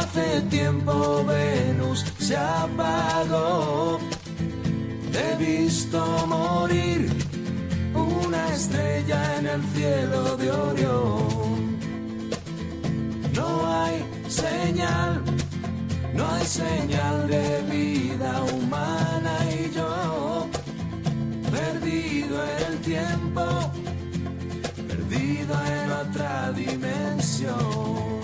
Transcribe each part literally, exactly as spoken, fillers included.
Hace tiempo Venus se apagó. He visto morir una estrella en el cielo de Orión. No hay señal, no hay señal de vida humana y yo, perdido en el tiempo, perdido en otra dimensión.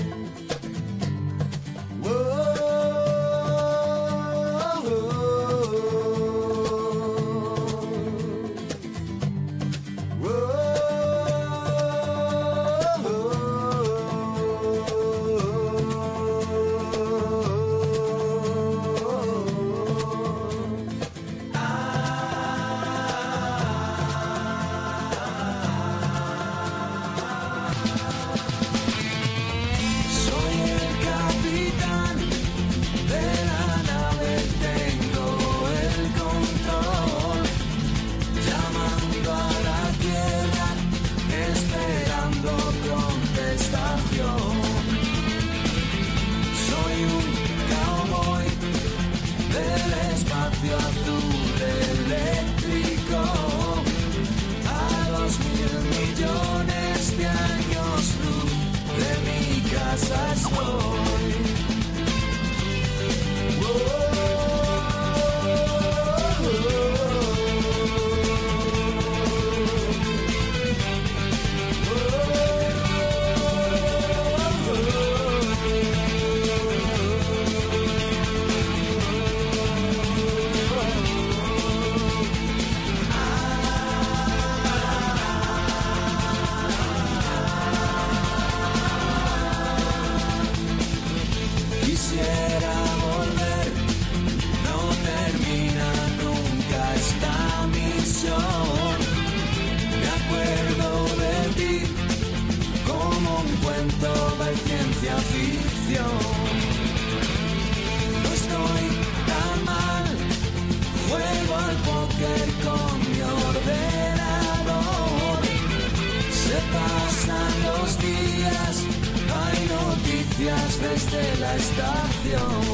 Desde la estación.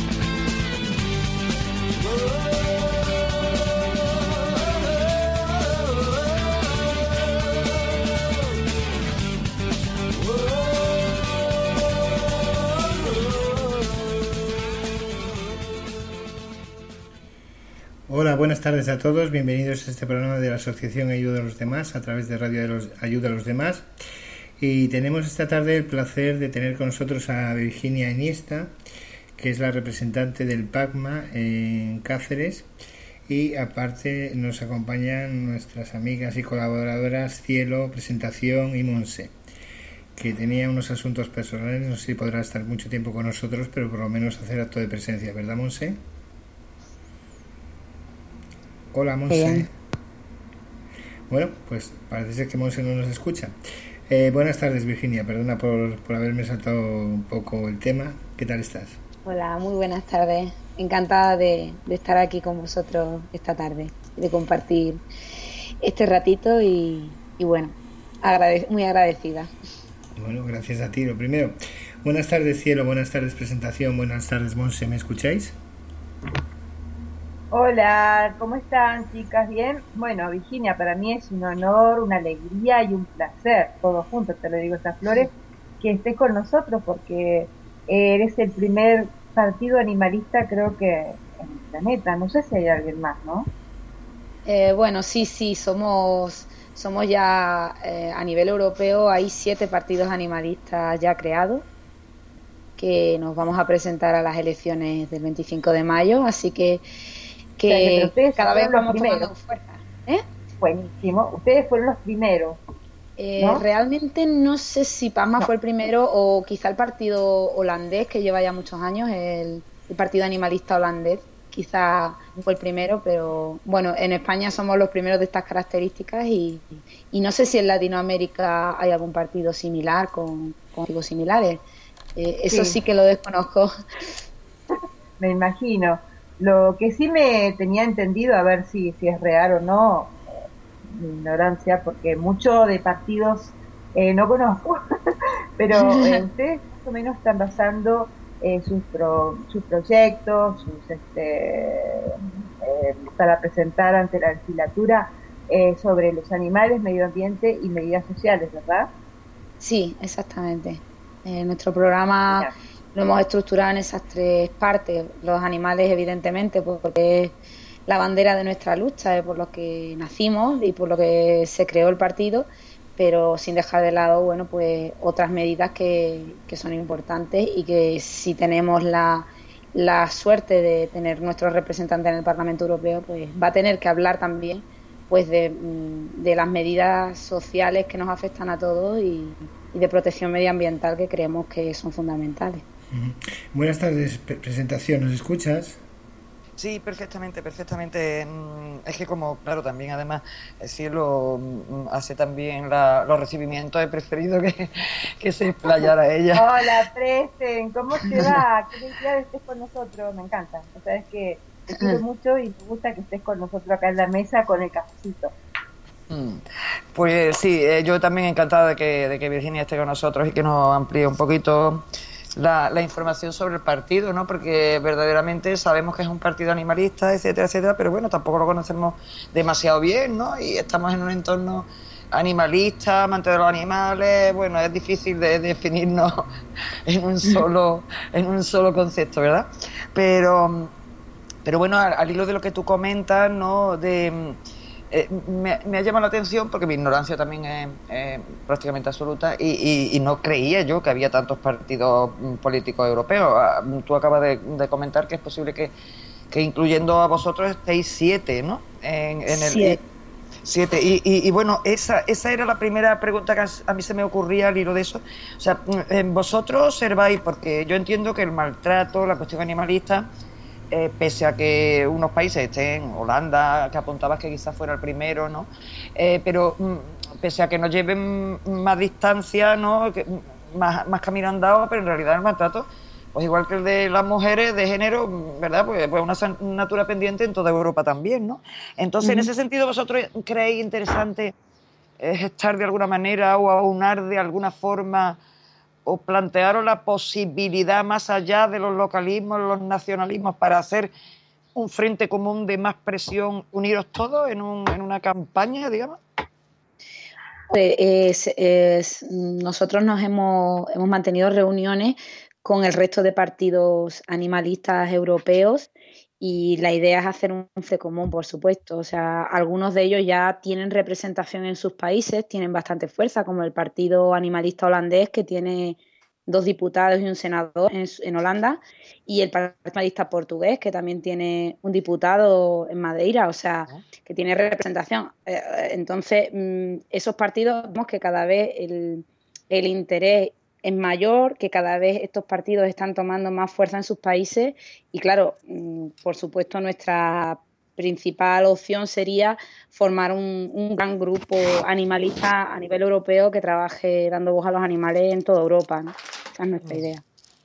Hola, buenas tardes a todos. Bienvenidos a este programa de la Asociación Ayuda a los Demás a través de Radio de los Ayuda a los Demás. Y tenemos esta tarde el placer de tener con nosotros a Virginia Iniesta, que es la representante del PACMA en Cáceres, y aparte nos acompañan nuestras amigas y colaboradoras Cielo, Presentación y Monse, que tenía unos asuntos personales, no sé si podrá estar mucho tiempo con nosotros, pero por lo menos hacer acto de presencia, ¿verdad, Monse? Hola, Monse. Bien. Bueno, pues parece ser que Monse no nos escucha. Eh, buenas tardes, Virginia, perdona por, por haberme saltado un poco el tema. ¿Qué tal estás? Hola, muy buenas tardes. Encantada de, de estar aquí con vosotros esta tarde, de compartir este ratito y, y bueno, agrade- muy agradecida. Bueno, gracias a ti, lo primero. Buenas tardes, Cielo, buenas tardes, Presentación, buenas tardes, Monse, ¿me escucháis? Hola, ¿cómo están, chicas? ¿Bien? Bueno, Virginia, para mí es un honor, una alegría y un placer, todo junto, te lo digo, estas flores, que estés con nosotros, porque eres el primer partido animalista, creo que en el planeta. No sé si hay alguien más, ¿no? Eh, bueno, sí, sí, somos, somos ya eh, a nivel europeo, hay siete partidos animalistas ya creados, que nos vamos a presentar a las elecciones del veinticinco de mayo, así que que o sea, que cada vez vamos primeros. tomando fuerza. ¿Eh? Buenísimo, ustedes fueron los primeros. Eh, ¿no? Realmente no sé si PACMA no. fue el primero o quizá el partido holandés, que lleva ya muchos años, el, el partido animalista holandés, quizá fue el primero, pero bueno, en España somos los primeros de estas características y, y no sé si en Latinoamérica hay algún partido similar, con, con objetivos similares. Eh, eso sí. sí que lo desconozco. Me imagino. Lo que sí me tenía entendido, a ver si, si es real o no, eh, mi ignorancia, porque mucho de partidos eh, no conozco, pero eh, ustedes más o menos están basando eh, sus, pro, sus proyectos, sus, este, eh, para presentar ante la legislatura eh, sobre los animales, medio ambiente y medidas sociales, ¿verdad? Sí, exactamente. Eh, nuestro programa Mira. lo hemos estructurado en esas tres partes. Los animales, evidentemente, porque es la bandera de nuestra lucha, es por lo que nacimos y por lo que se creó el partido, pero sin dejar de lado, bueno, pues otras medidas que, que son importantes y que si tenemos la, la suerte de tener nuestros representantes en el Parlamento Europeo, pues va a tener que hablar también pues de, de las medidas sociales que nos afectan a todos y, y de protección medioambiental que creemos que son fundamentales. Uh-huh. Buenas tardes, presentación, ¿nos escuchas? Sí, perfectamente, perfectamente. Es que como, claro, también además el cielo hace también la, los recibimientos, he preferido que, que se explayara ella. Hola, Presen, ¿cómo te va? Qué felicidad que estés con nosotros, me encanta. O sea, es que te quiero mucho y me gusta que estés con nosotros acá en la mesa con el cafecito. Pues sí, yo también encantada de que, de que Virginia esté con nosotros y que nos amplíe un poquito La, la información sobre el partido, ¿no? Porque verdaderamente sabemos que es un partido animalista, etcétera, etcétera, pero bueno, tampoco lo conocemos demasiado bien, ¿no? Y estamos en un entorno animalista, amante de los animales, bueno, es difícil de definirnos en un solo, en un solo concepto, ¿verdad? Pero, pero bueno, al, al hilo de lo que tú comentas, ¿no? De Eh, me, me ha llamado la atención porque mi ignorancia también es eh, prácticamente absoluta y, y, y no creía yo que había tantos partidos políticos europeos. Tú acabas de, de comentar que es posible que, que incluyendo a vosotros estéis siete, ¿no? En, en el, siete. Siete. Y, y, y bueno, esa, esa era la primera pregunta que a mí se me ocurría al hilo de eso. O sea, vosotros observáis, porque yo entiendo que el maltrato, la cuestión animalista, Eh, pese a que unos países estén, Holanda, que apuntabas que quizás fuera el primero, ¿no? Eh, pero mm, pese a que nos lleven más distancia, ¿no? Que, más, más camino andado, pero en realidad el maltrato, pues igual que el de las mujeres de género, ¿verdad? Pues, pues una asignatura pendiente en toda Europa también, ¿no? Entonces, uh-huh. En ese sentido, ¿vosotros creéis interesante eh, gestar de alguna manera o aunar de alguna forma o plantearon la posibilidad más allá de los localismos, los nacionalismos, para hacer un frente común de más presión, uniros todos en, un, en una campaña, digamos? Es, es, nosotros nos hemos, hemos mantenido reuniones con el resto de partidos animalistas europeos y la idea es hacer un frente común, por supuesto. O sea, algunos de ellos ya tienen representación en sus países, tienen bastante fuerza, como el Partido Animalista Holandés, que tiene dos diputados y un senador en, en Holanda, y el Partido Animalista Portugués, que también tiene un diputado en Madeira, o sea, que tiene representación. Entonces, esos partidos, vemos que cada vez el, el interés es mayor, que cada vez estos partidos están tomando más fuerza en sus países y claro, por supuesto nuestra principal opción sería formar un, un gran grupo animalista a nivel europeo que trabaje dando voz a los animales en toda Europa, ¿no? Esa es nuestra idea.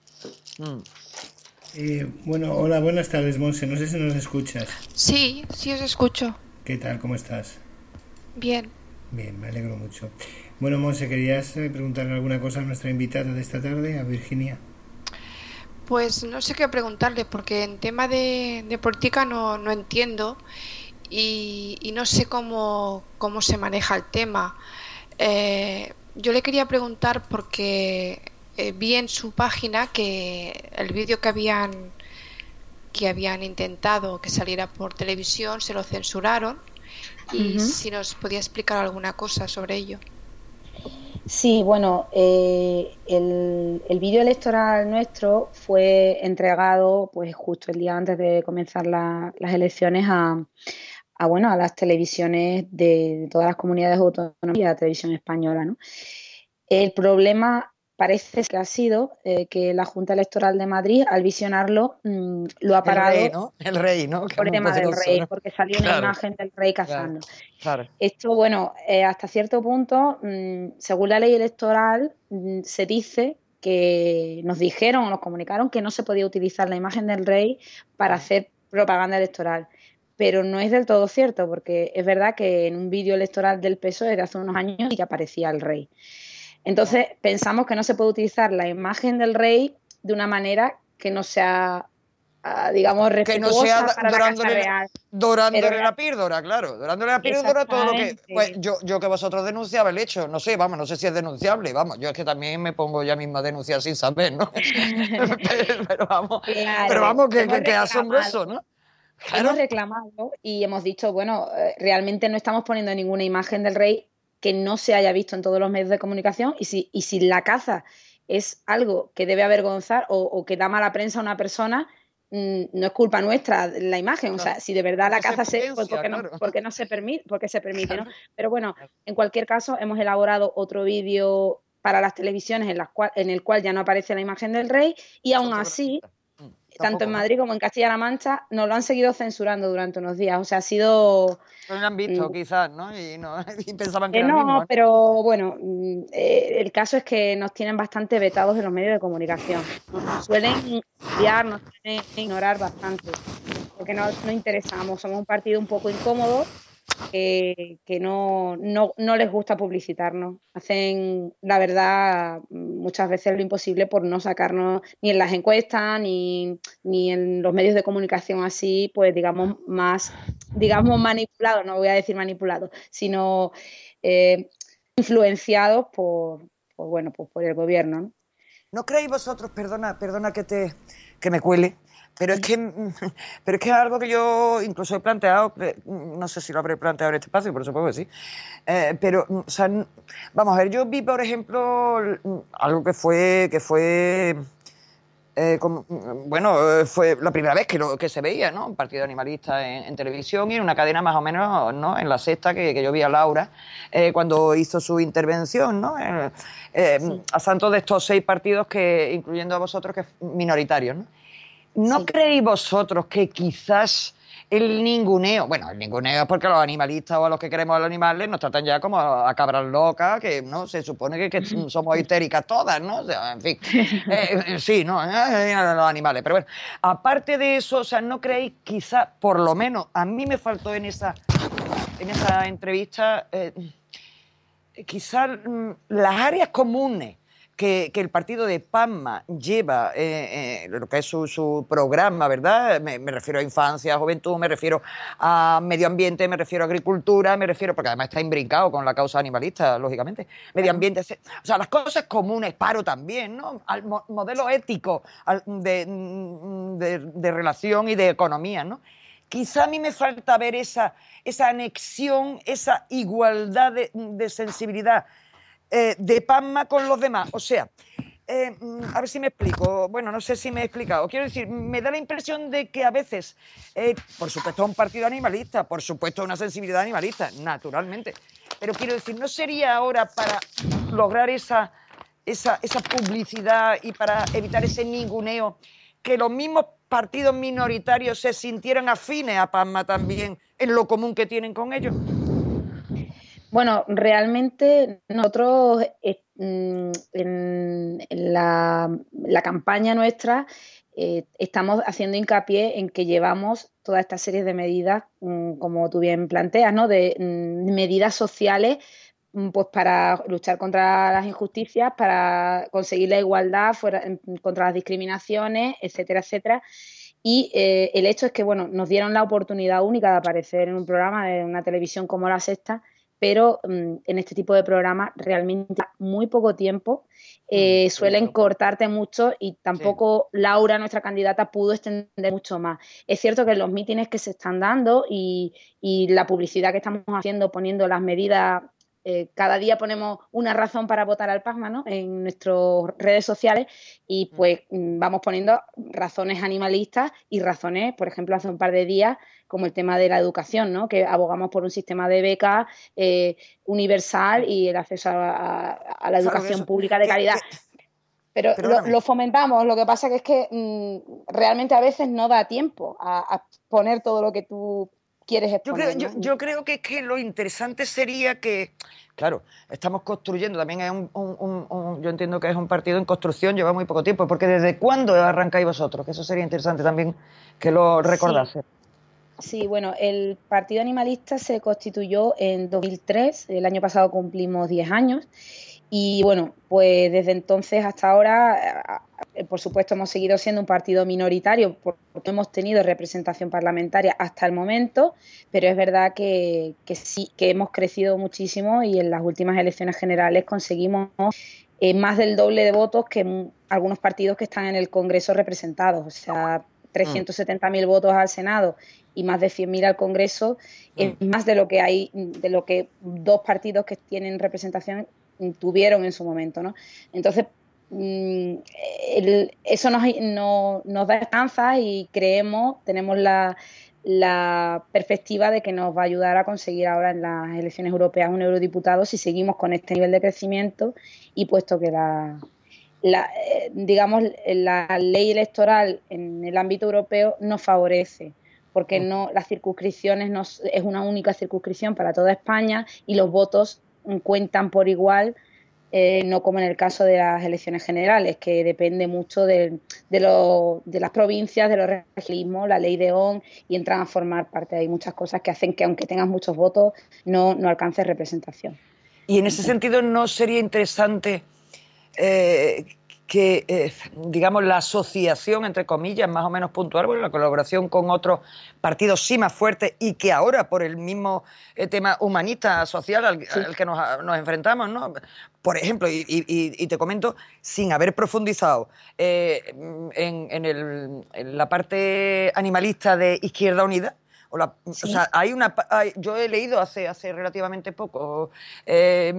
Eh, bueno, hola, buenas tardes, Monse, no sé si nos escuchas. Sí, sí os escucho. ¿Qué tal? ¿Cómo estás? Bien. Bien, me alegro mucho. Bueno, Monse, ¿querías preguntarle alguna cosa a nuestra invitada de esta tarde, a Virginia? Pues no sé qué preguntarle, porque en tema de, de política no, no entiendo y, y no sé cómo, cómo se maneja el tema. Eh, yo le quería preguntar porque eh, vi en su página que el vídeo que habían, que habían intentado que saliera por televisión se lo censuraron y uh-huh. si nos podía explicar alguna cosa sobre ello. Sí, bueno, eh, el, el vídeo electoral nuestro fue entregado pues justo el día antes de comenzar la, las elecciones a, a bueno a las televisiones de, de todas las comunidades autónomas y a la televisión española, ¿no? El problema parece que ha sido eh, que la Junta Electoral de Madrid, al visionarlo, mmm, lo ha parado. El rey, ¿no? El rey, ¿no? Por el tema del rey, ¿no? Porque salió claro. una imagen del rey cazando. Claro, claro. Esto, bueno, eh, hasta cierto punto, mmm, según la ley electoral, mmm, se dice que nos dijeron o nos comunicaron que no se podía utilizar la imagen del rey para hacer propaganda electoral. Pero no es del todo cierto, porque es verdad que en un vídeo electoral del P S O E de hace unos años sí que aparecía el rey. Entonces pensamos que no se puede utilizar la imagen del rey de una manera que no sea, uh, digamos, respetuosa que no sea para la Casa dorándole, Real. dorándole Pero, la píldora, claro, dorándole la píldora todo lo que... Pues yo, yo que vosotros denunciaba el hecho, no sé, vamos, no sé si es denunciable, vamos, yo es que también me pongo ya misma a denunciar sin saber, ¿no? pero, pero vamos, claro, pero vamos, que, que, que asombroso, ¿no? Claro. Hemos reclamado y hemos dicho, bueno, realmente no estamos poniendo ninguna imagen del rey que no se haya visto en todos los medios de comunicación, y si, y si la caza es algo que debe avergonzar o, o que da mala prensa a una persona, mmm, no es culpa nuestra la imagen. Claro. O sea, si de verdad la caza se... Pues porque, claro. no, porque no se permite, porque se permite, claro. ¿no? Pero bueno, en cualquier caso, hemos elaborado otro vídeo para las televisiones en, las cual, en el cual ya no aparece la imagen del rey, y aún así... Tampoco, tanto en Madrid como en Castilla-La Mancha, nos lo han seguido censurando durante unos días. O sea, ha sido... No lo han visto, mm, quizás, ¿no? Y, no, y pensaban que eh, era no, el mismo, ¿no? Pero bueno, eh, el caso es que nos tienen bastante vetados en los medios de comunicación. Nos suelen enviar, nos suelen ignorar bastante, porque no, no interesamos. Somos un partido un poco incómodo, que, que no, no, no les gusta publicitarnos. Hacen, la verdad, muchas veces lo imposible por no sacarnos ni en las encuestas, ni, ni en los medios de comunicación así, pues digamos, más, digamos, manipulados, no voy a decir manipulados, sino eh, influenciados por, por, bueno, pues por el gobierno, ¿no? ¿No creéis vosotros, perdona, perdona que te que me cuele, pero es que pero es que es algo que yo incluso he planteado, no sé si lo habré planteado en este espacio, pero supongo que sí, eh, pero, o sea, vamos a ver, yo vi, por ejemplo, algo que fue, que fue eh, como, bueno, fue la primera vez que, lo, que se veía, ¿no? Un partido animalista en, en televisión y en una cadena más o menos, ¿no? En La Sexta, que, que yo vi a Laura eh, cuando hizo su intervención, ¿no? Eh, eh, sí. A santo de estos seis partidos, que incluyendo a vosotros, que minoritarios, ¿no? ¿No sí. creéis vosotros que quizás el ninguneo, bueno, el ninguneo es porque a los animalistas o a los que queremos a los animales nos tratan ya como a, a cabras locas, que no se supone que, que somos histéricas todas, ¿no? O sea, en fin, eh, sí, no, eh, los animales, pero bueno, aparte de eso, o sea, ¿no creéis quizás, por lo menos, a mí me faltó en esa, en esa entrevista, eh, quizás mm, las áreas comunes Que, que el partido de Pasma lleva, eh, eh, lo que es su, su programa, ¿verdad? Me, me refiero a infancia, juventud, me refiero a medio ambiente, me refiero a agricultura, me refiero, porque además está imbrincado con la causa animalista, lógicamente, medio ambiente, o sea, las cosas comunes, paro también, ¿no? Al mo modelo ético al, de, de, de relación y de economía, ¿no? Quizá a mí me falta ver esa, esa anexión, esa igualdad de, de sensibilidad Eh, de Pasma con los demás. O sea, eh, a ver si me explico. Bueno, no sé si me he explicado. Quiero decir, me da la impresión de que a veces, eh, por supuesto, un partido animalista, por supuesto, una sensibilidad animalista, naturalmente. Pero quiero decir, ¿no sería ahora para lograr esa, esa, esa publicidad y para evitar ese ninguneo que los mismos partidos minoritarios se sintieran afines a Pasma también en lo común que tienen con ellos? Bueno, realmente nosotros eh, en, en la, la campaña nuestra eh, estamos haciendo hincapié en que llevamos toda esta serie de medidas, mm, como tú bien planteas, ¿no? De mm, medidas sociales, mm, pues para luchar contra las injusticias, para conseguir la igualdad, fuera, contra las discriminaciones, etcétera, etcétera. Y eh, el hecho es que, bueno, nos dieron la oportunidad única de aparecer en un programa de una televisión como La Sexta, pero um, en este tipo de programas realmente muy poco tiempo, eh, sí, suelen sí, cortarte mucho y tampoco sí. Laura, nuestra candidata, pudo extender mucho más. Es cierto que los mítines que se están dando y, y la publicidad que estamos haciendo, poniendo las medidas, eh, cada día ponemos una razón para votar al Pasma, ¿no? En nuestras redes sociales y pues mm. vamos poniendo razones animalistas y razones, por ejemplo, hace un par de días, como el tema de la educación, ¿no? Que abogamos por un sistema de becas eh, universal y el acceso a, a, a la educación claro, pública de calidad. ¿Qué, qué? Pero lo, lo fomentamos, lo que pasa que es que mmm, realmente a veces no da tiempo a, a poner todo lo que tú quieres exponer. Yo creo, ¿no? yo, yo creo que, que lo interesante sería que, claro, estamos construyendo, también es un, un, un, un, yo entiendo que es un partido en construcción, lleva muy poco tiempo, porque ¿desde cuándo arrancáis vosotros? Que eso sería interesante también que lo recordase. Sí. Sí, bueno, el Partido Animalista se constituyó en dos mil tres, el año pasado cumplimos diez años Y bueno, pues desde entonces hasta ahora, por supuesto, hemos seguido siendo un partido minoritario porque no hemos tenido representación parlamentaria hasta el momento, pero es verdad que, que sí, que hemos crecido muchísimo y en las últimas elecciones generales conseguimos eh, más del doble de votos que algunos partidos que están en el Congreso representados, o sea, trescientos setenta mil votos al Senado y más de cien mil al Congreso, es mm. más de lo que hay, de lo que dos partidos que tienen representación tuvieron en su momento, ¿no? Entonces, el, eso nos, no, nos da esperanza y creemos, tenemos la, la perspectiva de que nos va a ayudar a conseguir ahora en las elecciones europeas un eurodiputado si seguimos con este nivel de crecimiento y puesto que la, la digamos, la ley electoral en el ámbito europeo nos favorece, porque no las circunscripciones no, es una única circunscripción para toda España y los votos cuentan por igual, eh, no como en el caso de las elecciones generales, que depende mucho de, de, lo, de las provincias, de los regionalismos, la ley de Ohm, y entran a formar parte. Hay muchas cosas que hacen que aunque tengas muchos votos, no, no alcances representación. Y en ese sentido, ¿no sería interesante eh, que, eh, digamos, la asociación, entre comillas, más o menos puntual, bueno, la colaboración con otros partidos sí más fuertes y que ahora, por el mismo eh, tema humanista, social al, sí. al que nos, nos enfrentamos, ¿no? Por ejemplo, y, y, y te comento, sin haber profundizado eh, en, en, el, en la parte animalista de Izquierda Unida, o, la, sí. o sea, hay una, hay, yo he leído hace, hace relativamente poco, eh,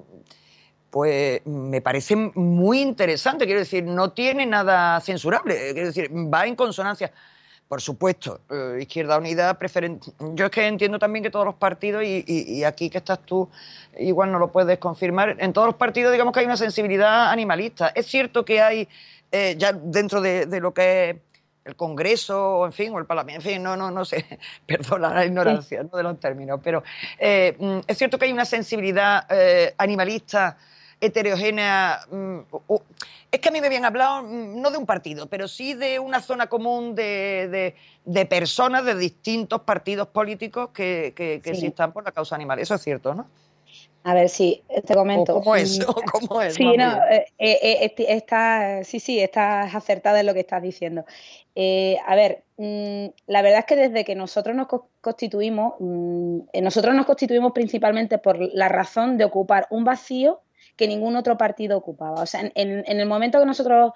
pues me parece muy interesante, quiero decir, no tiene nada censurable, quiero decir, va en consonancia. Por supuesto, eh, Izquierda Unida preferente. Yo es que entiendo también que todos los partidos, y, y, y aquí que estás tú, igual no lo puedes confirmar, en todos los partidos digamos que hay una sensibilidad animalista. Es cierto que hay, eh, ya dentro de, de lo que es el Congreso, en fin, o el Parlamento, en fin, no, no, no sé, perdona la ignorancia sí. ¿no? de los términos, pero eh, es cierto que hay una sensibilidad eh, animalista heterogénea. Mm, uh, es que a mí me habían hablado mm, no de un partido, pero sí de una zona común de, de, de personas de distintos partidos políticos que, que, que sí. sí están por la causa animal. Eso es cierto, ¿no? A ver, sí, te comento. ¿O cómo es? ¿O cómo es? Sí, no, eh, eh, está, sí, sí, estás acertada en lo que estás diciendo. Eh, a ver, mmm, la verdad es que desde que nosotros nos constituimos, mmm, nosotros nos constituimos principalmente por la razón de ocupar un vacío que ningún otro partido ocupaba. O sea, en, en el momento que nosotros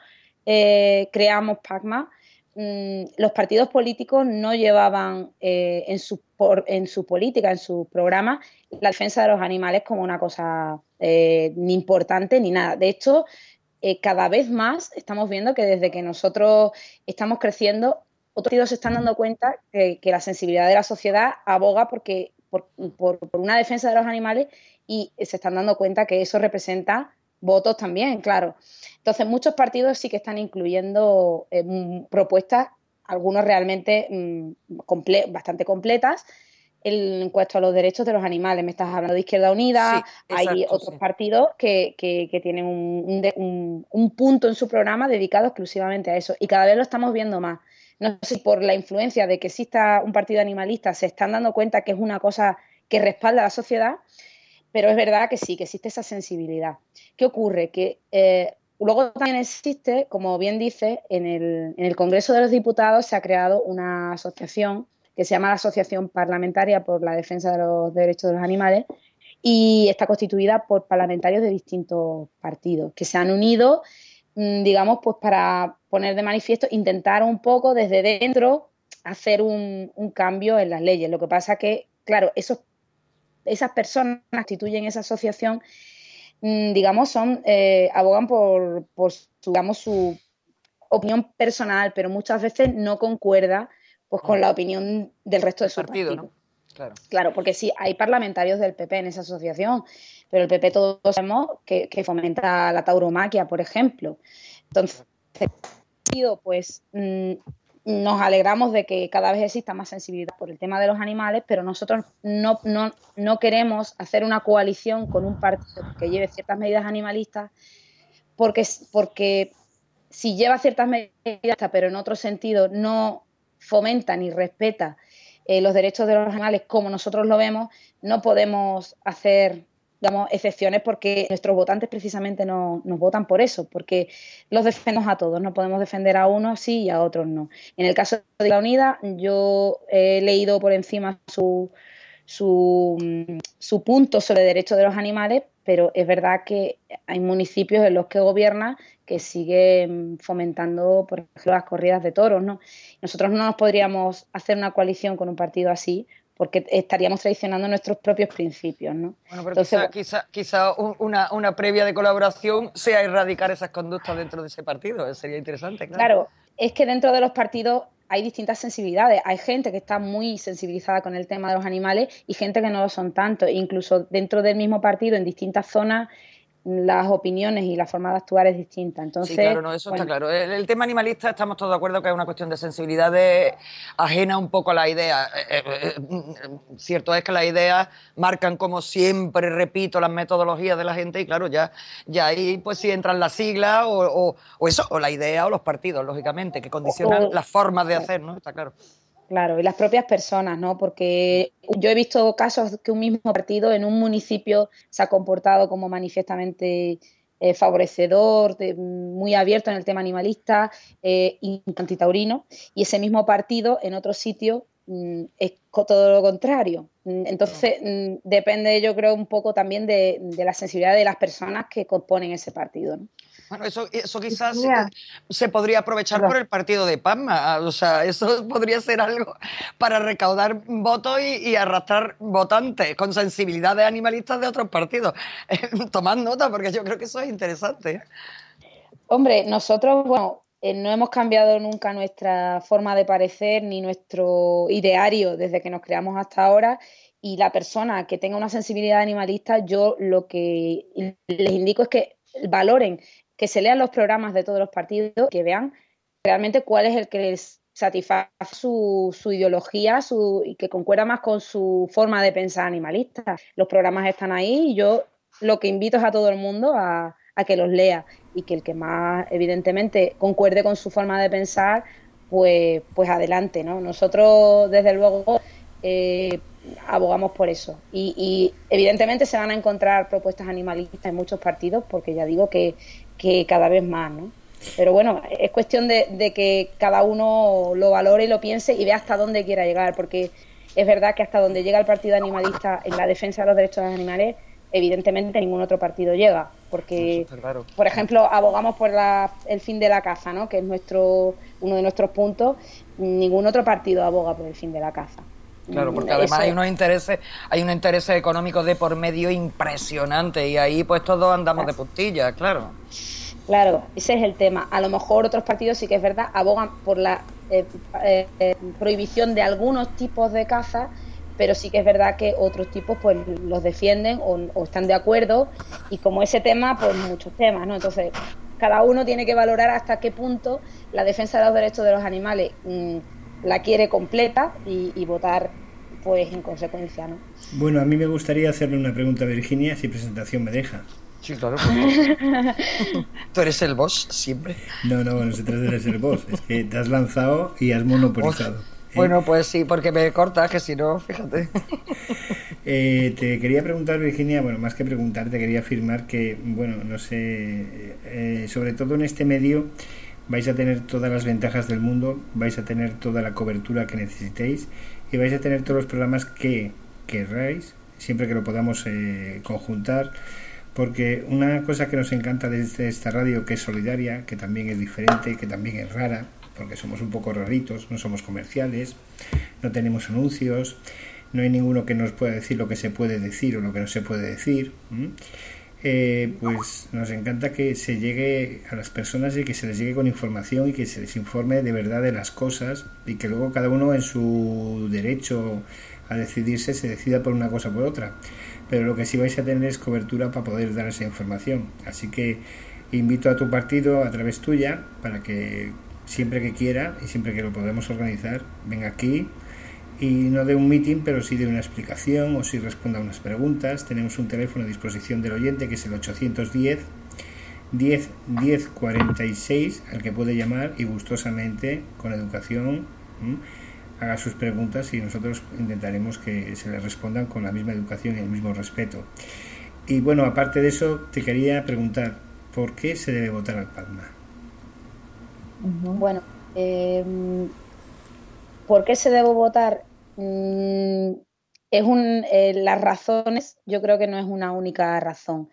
eh, creamos PACMA, mmm, los partidos políticos no llevaban eh, en, su, por, en su política, en su programa, la defensa de los animales como una cosa eh, ni importante ni nada. De hecho, eh, cada vez más estamos viendo que desde que nosotros estamos creciendo, otros partidos se están dando cuenta que, que la sensibilidad de la sociedad aboga porque, por, por, por una defensa de los animales y se están dando cuenta que eso representa votos también, claro. Entonces, muchos partidos sí que están incluyendo eh, propuestas, algunos realmente mmm, comple- bastante completas, en cuanto a los derechos de los animales. Me estás hablando de Izquierda Unida, sí, exacto, hay otros sí. partidos que, que, que tienen un, un, un, un punto en su programa dedicado exclusivamente a eso, y cada vez lo estamos viendo más. No sé si por la influencia de que exista un partido animalista se están dando cuenta que es una cosa que respalda a la sociedad, pero es verdad que sí, que existe esa sensibilidad. ¿Qué ocurre? Que eh, luego también existe, como bien dice, en el, en el Congreso de los Diputados se ha creado una asociación que se llama la Asociación Parlamentaria por la Defensa de los Derechos de los Animales, y está constituida por parlamentarios de distintos partidos que se han unido, digamos, pues para poner de manifiesto, intentar un poco desde dentro hacer un, un cambio en las leyes. Lo que pasa que, claro, esos, esas personas que constituyen esa asociación, digamos, son eh, abogan por, por su, digamos, su opinión personal, pero muchas veces no concuerda pues con la opinión del resto de su partido, partido. ¿no? Claro. Claro, porque sí, hay parlamentarios del P P en esa asociación, pero el P P todos sabemos que, que fomenta la tauromaquia, por ejemplo. Entonces, pues mmm, nos alegramos de que cada vez exista más sensibilidad por el tema de los animales, pero nosotros no, no, no queremos hacer una coalición con un partido que lleve ciertas medidas animalistas, porque, porque si lleva ciertas medidas, pero en otro sentido no fomenta ni respeta eh, los derechos de los animales como nosotros lo vemos, no podemos hacer digamos, excepciones porque nuestros votantes precisamente no, nos votan por eso, porque los defendemos a todos, no podemos defender a unos sí y a otros no. En el caso de la Unida, yo he leído por encima su, su, su punto sobre derechos de los animales, pero es verdad que hay municipios en los que gobierna que siguen fomentando, por ejemplo, las corridas de toros, ¿no? Nosotros no nos podríamos hacer una coalición con un partido así, porque estaríamos traicionando nuestros propios principios, ¿no? Bueno, pero Entonces, quizá, quizá, quizá una, una previa de colaboración sea erradicar esas conductas dentro de ese partido, sería interesante, claro. Claro, es que dentro de los partidos hay distintas sensibilidades, hay gente que está muy sensibilizada con el tema de los animales y gente que no lo son tanto, incluso dentro del mismo partido, en distintas zonas, las opiniones y la forma de actuar es distinta. Entonces, sí, claro, no, eso bueno. está claro. El, el tema animalista estamos todos de acuerdo que es una cuestión de sensibilidad de, ajena un poco a la idea. Eh, eh, cierto es que las ideas marcan, como siempre repito, las metodologías de la gente y claro, ya, ya ahí pues sí entran las siglas o, o, o eso, o la idea o los partidos, lógicamente, que condicionan o, las formas de hacer, ¿no? Está claro. Claro, y las propias personas, ¿no? Porque yo he visto casos que un mismo partido en un municipio se ha comportado como manifiestamente eh, favorecedor, de, muy abierto en el tema animalista eh, y antitaurino, y ese mismo partido en otro sitio mm, es todo lo contrario. Entonces, mm, depende, yo creo, un poco también de, de la sensibilidad de las personas que componen ese partido, ¿no? Bueno, eso, eso quizás se, se podría aprovechar por el partido de Pasma, o sea, eso podría ser algo para recaudar votos y, y arrastrar votantes con sensibilidades animalistas de otros partidos. Tomad nota, porque yo creo que eso es interesante. Hombre, nosotros, bueno, eh, no hemos cambiado nunca nuestra forma de parecer ni nuestro ideario desde que nos creamos hasta ahora. Y la persona que tenga una sensibilidad animalista, yo lo que les indico es que valoren, que se lean los programas de todos los partidos, que vean realmente cuál es el que les satisface su, su ideología su, y que concuerda más con su forma de pensar animalista. Los programas están ahí y yo lo que invito es a todo el mundo a, a que los lea y que el que más evidentemente concuerde con su forma de pensar, pues, pues adelante, ¿no? Nosotros desde luego eh, abogamos por eso y, y evidentemente se van a encontrar propuestas animalistas en muchos partidos porque ya digo que que cada vez más, ¿no? Pero bueno, es cuestión de, de que cada uno lo valore y lo piense y vea hasta dónde quiera llegar, porque es verdad que hasta donde llega el partido animalista en la defensa de los derechos de los animales, evidentemente ningún otro partido llega, porque, claro. Por ejemplo, abogamos por la, el fin de la caza, ¿no? Que es nuestro uno de nuestros puntos. Ningún otro partido aboga por el fin de la caza. Claro, porque además Eso. hay unos intereses, hay unos intereses económicos de por medio impresionantes y ahí pues todos andamos de puntillas, claro. Claro, ese es el tema. A lo mejor otros partidos sí que es verdad abogan por la eh, eh, prohibición de algunos tipos de caza, pero sí que es verdad que otros tipos pues los defienden o, o están de acuerdo y como ese tema pues muchos temas, ¿no? Entonces cada uno tiene que valorar hasta qué punto la defensa de los derechos de los animales mmm, la quiere completa y, y votar pues en consecuencia, ¿no? Bueno, a mí me gustaría hacerle una pregunta a Virginia, si presentación me deja. Sí, claro. ¿Tú eres el boss siempre? No, no, no se trata de ser el boss, es que te has lanzado y has monopolizado. ¿Eh? Bueno, pues sí, porque me cortas, que si no, fíjate. Eh, te quería preguntar, Virginia, bueno, más que preguntar, te quería afirmar que, bueno, no sé, eh, sobre todo en este medio vais a tener todas las ventajas del mundo, vais a tener toda la cobertura que necesitéis y vais a tener todos los programas que querráis, siempre que lo podamos eh, conjuntar, porque una cosa que nos encanta de esta radio, que es solidaria, que también es diferente, que también es rara, porque somos un poco raritos, no somos comerciales, no tenemos anuncios, no hay ninguno que nos pueda decir lo que se puede decir o lo que no se puede decir, ¿Mm? Eh, pues nos encanta que se llegue a las personas y que se les llegue con información y que se les informe de verdad de las cosas y que luego cada uno en su derecho a decidirse se decida por una cosa o por otra, pero lo que sí vais a tener es cobertura para poder dar esa información, así que invito a tu partido a través tuya para que siempre que quiera y siempre que lo podamos organizar venga aquí y no de un meeting, pero sí de una explicación o si responda a unas preguntas. Tenemos un teléfono a disposición del oyente que es el ochocientos diez, diez, diez cuarenta y seis, al que puede llamar y gustosamente, con educación, ¿m? haga sus preguntas y nosotros intentaremos que se le respondan con la misma educación y el mismo respeto. Y bueno, aparte de eso, te quería preguntar, ¿por qué se debe votar al PACMA? Uh-huh. Bueno, eh, ¿por qué se debe votar? Mm, es un, eh, las razones, yo creo que no es una única razón.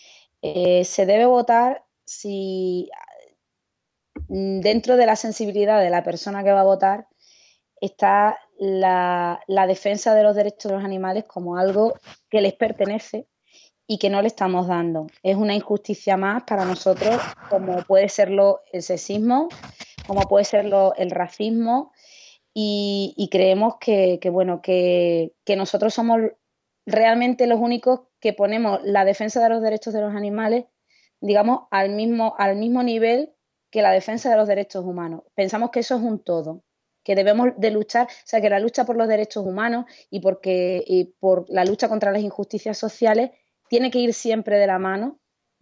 Eh, se debe votar si dentro de la sensibilidad de la persona que va a votar está la, la defensa de los derechos de los animales como algo que les pertenece y que no le estamos dando. Es una injusticia más para nosotros, como puede serlo el sexismo, como puede serlo el racismo, y, y creemos que, que bueno, que, que nosotros somos realmente los únicos que ponemos la defensa de los derechos de los animales, digamos, al mismo, al mismo nivel que la defensa de los derechos humanos. Pensamos que eso es un todo, que debemos de luchar, o sea, que la lucha por los derechos humanos y, porque, y por la lucha contra las injusticias sociales tiene que ir siempre de la mano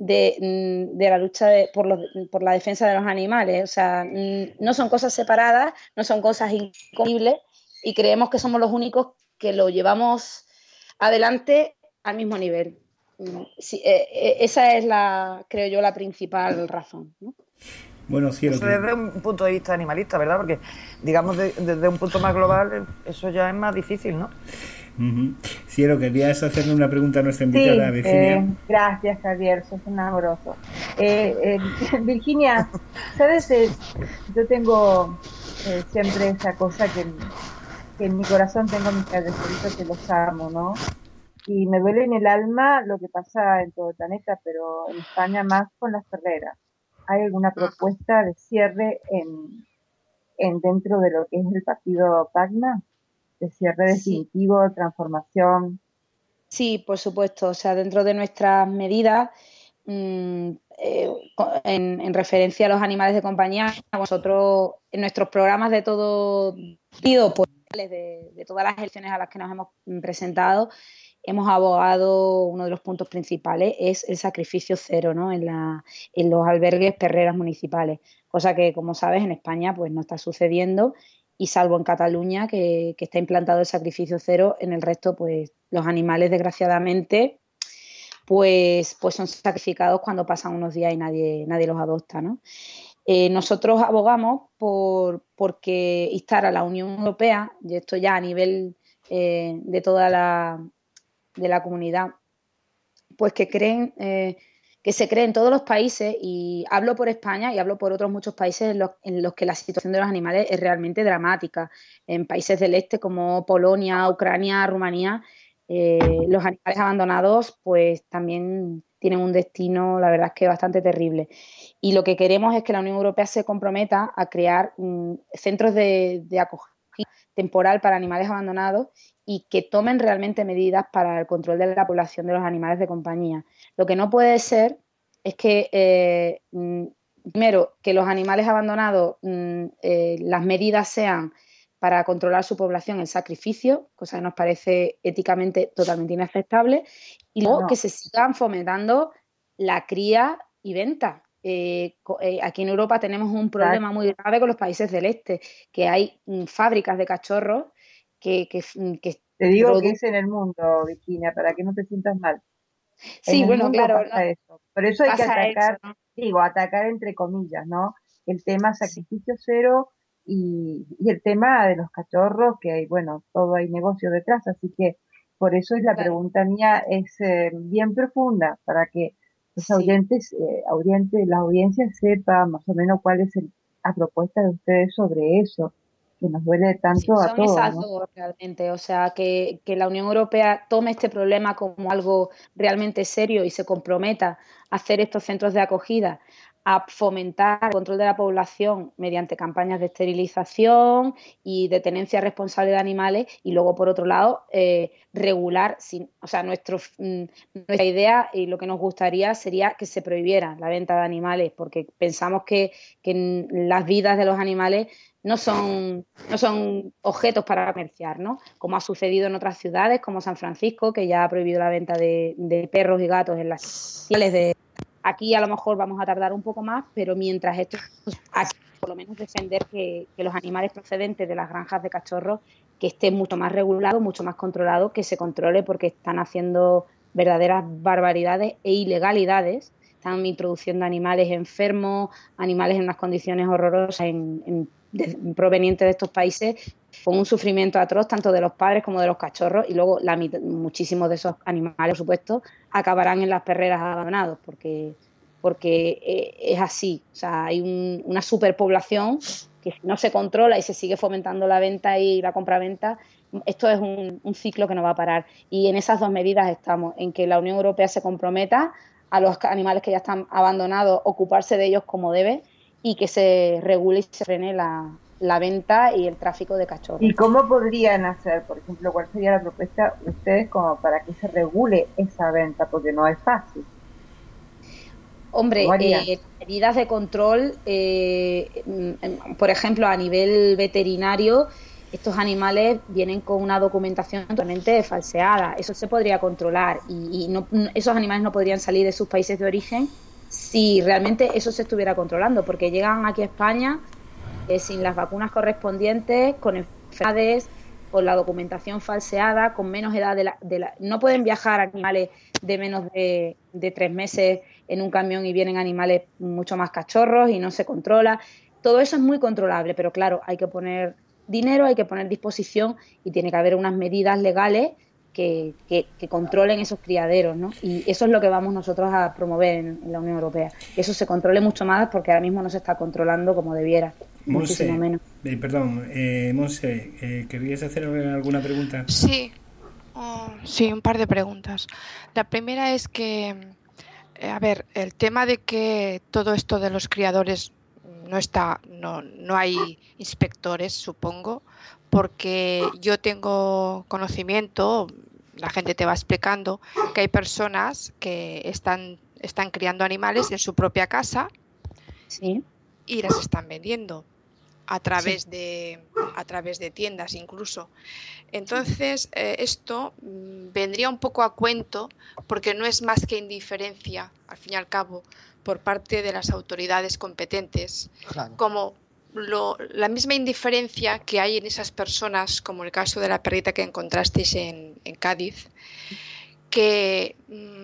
de, de la lucha de, por, los, por la defensa de los animales. O sea, no son cosas separadas, no son cosas incompatibles, y creemos que somos los únicos que lo llevamos adelante al mismo nivel. Sí, eh, esa es la, creo yo, la principal razón, ¿no? Bueno, sí, eso que... desde un punto de vista animalista, ¿verdad? Porque, digamos, de, desde un punto más global, eso ya es más difícil, ¿no? Uh-huh. Cielo, querías hacerle una pregunta a nuestra invitada, sí, Virginia. Eh, gracias, Javier, sos un amoroso. Eh, eh, Virginia, ¿sabes? Eh, yo tengo eh, siempre esa cosa que, que en mi corazón tengo mis padecitos que los amo, ¿no? Y me duele en el alma lo que pasa en todo el planeta, pero en España más con las perreras. ¿Hay alguna propuesta de cierre en, en dentro de lo que es el partido PACMA? ¿De cierre definitivo, sí. transformación? Sí, por supuesto. O sea, dentro de nuestras medidas, mmm, eh, en, en referencia a los animales de compañía, nosotros en nuestros programas de todo tipo, pues, de, de todas las elecciones a las que nos hemos presentado, hemos abogado, uno de los puntos principales es el sacrificio cero, ¿no? En, la, en los albergues perreras municipales, cosa que, como sabes, en España pues no está sucediendo, y salvo en Cataluña, que, que está implantado el sacrificio cero, en el resto pues los animales, desgraciadamente, pues, pues son sacrificados cuando pasan unos días y nadie, nadie los adopta, ¿no? Eh, nosotros abogamos por porque instar a la Unión Europea, y esto ya a nivel eh, de toda la de la comunidad, pues que creen, eh, que se cree en todos los países, y hablo por España y hablo por otros muchos países en los, en los que la situación de los animales es realmente dramática. En países del este como Polonia, Ucrania, Rumanía, eh, los animales abandonados pues también tienen un destino, la verdad es que bastante terrible. Y lo que queremos es que la Unión Europea se comprometa a crear um, centros de, de acogida temporal para animales abandonados, y que tomen realmente medidas para el control de la población de los animales de compañía. Lo que no puede ser es que, eh, primero, que los animales abandonados, eh, las medidas sean para controlar su población el sacrificio, cosa que nos parece éticamente totalmente inaceptable, y luego no. que se sigan fomentando la cría y venta. Eh, eh, aquí en Europa tenemos un problema claro. muy grave con los países del este, que hay mm, fábricas de cachorros que, que, que te digo que es en el mundo, Virginia, para que no te sientas mal. Sí, en bueno, el mundo claro. Pasa No, eso. Por eso hay que atacar, eso, ¿no? digo, atacar entre comillas, ¿no? El tema sacrificio sí. cero y, y el tema de los cachorros, que hay, bueno, todo hay negocio detrás, así que por eso es la claro. pregunta mía, es eh, bien profunda, para que los sí. oyentes, eh, audientes, la audiencia sepa más o menos cuál es el, la propuesta de ustedes sobre eso, que nos duele tanto sí, a todos. Esas ¿no? dos, realmente, o sea, que, que la Unión Europea tome este problema como algo realmente serio y se comprometa a hacer estos centros de acogida, a fomentar el control de la población mediante campañas de esterilización y de tenencia responsable de animales, y luego, por otro lado, eh, regular, sin, o sea, nuestro, mm, nuestra idea y lo que nos gustaría sería que se prohibiera la venta de animales, porque pensamos que, que las vidas de los animales no son, no son objetos para comerciar, ¿no? Como ha sucedido en otras ciudades, como San Francisco, que ya ha prohibido la venta de, de perros y gatos en las ciudades de... Aquí a lo mejor vamos a tardar un poco más, pero mientras esto, aquí por lo menos defender que, que los animales procedentes de las granjas de cachorros que estén mucho más regulados, mucho más controlados, que se controle, porque están haciendo verdaderas barbaridades e ilegalidades. Están introduciendo animales enfermos, animales en unas condiciones horrorosas en, en, de, provenientes de estos países, con un sufrimiento atroz tanto de los padres como de los cachorros, y luego la, muchísimos de esos animales, por supuesto, acabarán en las perreras abandonados, porque, porque eh, es así. O sea, hay un, una superpoblación que si no se controla y se sigue fomentando la venta y la compraventa, esto es un, un ciclo que no va a parar. Y en esas dos medidas estamos, en que la Unión Europea se comprometa a los animales que ya están abandonados, ocuparse de ellos como debe, y que se regule y se frene la, la venta y el tráfico de cachorros. ¿Y cómo podrían hacer, por ejemplo, cuál sería la propuesta de ustedes como para que se regule esa venta? Porque no es fácil. Hombre, eh, medidas de control, eh, por ejemplo, a nivel veterinario, estos animales vienen con una documentación totalmente falseada. Eso se podría controlar y, y no, esos animales no podrían salir de sus países de origen si realmente eso se estuviera controlando, porque llegan aquí a España eh, sin las vacunas correspondientes, con enfermedades, con la documentación falseada, con menos edad de la, de la... No pueden viajar animales de menos de, de tres meses en un camión y vienen animales mucho más cachorros y no se controla. Todo eso es muy controlable, pero claro, hay que poner dinero, hay que poner disposición y tiene que haber unas medidas legales que, que, que controlen esos criaderos, ¿no? Y eso es lo que vamos nosotros a promover en, en la Unión Europea. Que eso se controle mucho más, porque ahora mismo no se está controlando como debiera, Monse, muchísimo menos. Eh, perdón, eh, Monse, eh, ¿querías hacer alguna pregunta? Sí, oh, sí, un par de preguntas. La primera es que, eh, a ver, el tema de que todo esto de los criadores no está, no, no hay inspectores, supongo, porque yo tengo conocimiento, la gente te va explicando, que hay personas que están, están criando animales en su propia casa, sí, y las están vendiendo a través sí. de a través de tiendas incluso. Entonces, eh, esto mmm, vendría un poco a cuento, porque no es más que indiferencia, al fin y al cabo, por parte de las autoridades competentes, Claro. como lo, la misma indiferencia que hay en esas personas, como el caso de la perrita que encontrasteis en, en Cádiz, que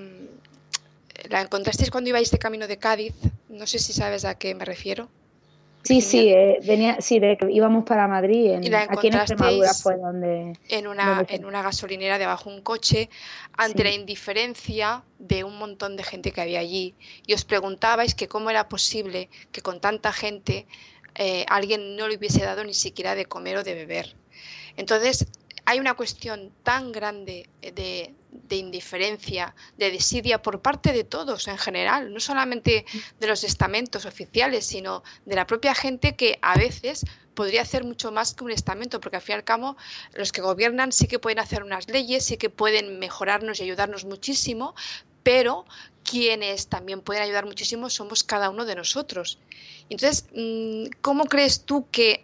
mmm, la encontrasteis cuando ibais de camino de Cádiz, no sé si sabes a qué me refiero. Sí, sí, eh, venía, sí, de que íbamos para Madrid, en, Y la aquí en Extremadura encontrasteis fue donde... en una, donde en una gasolinera debajo de un coche, ante Sí. la indiferencia de un montón de gente que había allí. Y os preguntabais que cómo era posible que con tanta gente eh, alguien no le hubiese dado ni siquiera de comer o de beber. Entonces, hay una cuestión tan grande de, de indiferencia, de desidia por parte de todos en general, no solamente de los estamentos oficiales, sino de la propia gente, que a veces podría hacer mucho más que un estamento, porque al fin y al cabo los que gobiernan sí que pueden hacer unas leyes, sí que pueden mejorarnos y ayudarnos muchísimo, pero quienes también pueden ayudar muchísimo somos cada uno de nosotros. Entonces, ¿cómo crees tú que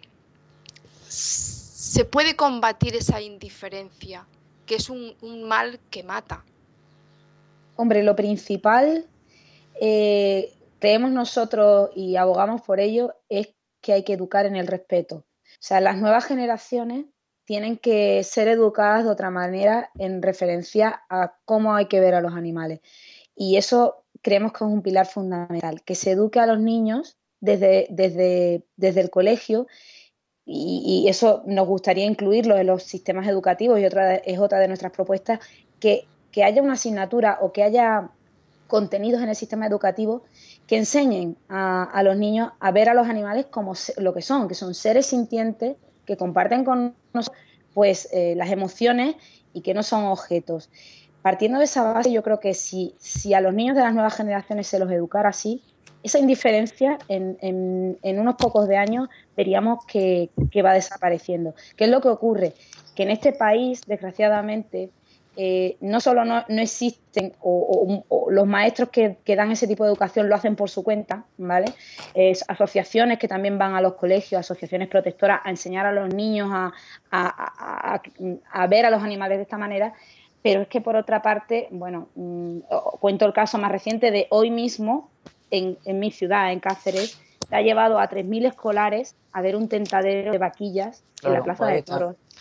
se puede combatir esa indiferencia, que es un, un mal que mata? Hombre, lo principal, eh, creemos nosotros y abogamos por ello, es que hay que educar en el respeto. O sea, las nuevas generaciones tienen que ser educadas de otra manera en referencia a cómo hay que ver a los animales. Y eso creemos que es un pilar fundamental, que se eduque a los niños desde, desde, desde el colegio. Y, y eso nos gustaría incluirlo en los sistemas educativos, y otra es otra de nuestras propuestas, que, que haya una asignatura o que haya contenidos en el sistema educativo que enseñen a, a los niños a ver a los animales como lo que son, que son seres sintientes que comparten con nosotros pues, eh, las emociones y que no son objetos. Partiendo de esa base, yo creo que si, si a los niños de las nuevas generaciones se los educara así, esa indiferencia en, en, en unos pocos de años veríamos que, que va desapareciendo. ¿Qué es lo que ocurre? Que en este país, desgraciadamente, eh, no solo no, no existen, o, o, o los maestros que, que dan ese tipo de educación lo hacen por su cuenta, ¿vale? Eh, asociaciones que también van a los colegios, asociaciones protectoras, a enseñar a los niños a, a, a, a ver a los animales de esta manera. Pero es que, por otra parte, bueno, mmm, cuento el caso más reciente de hoy mismo. En, en mi ciudad, en Cáceres, se ha llevado a tres mil escolares a ver un tentadero de vaquillas, claro, en la Plaza de Toros.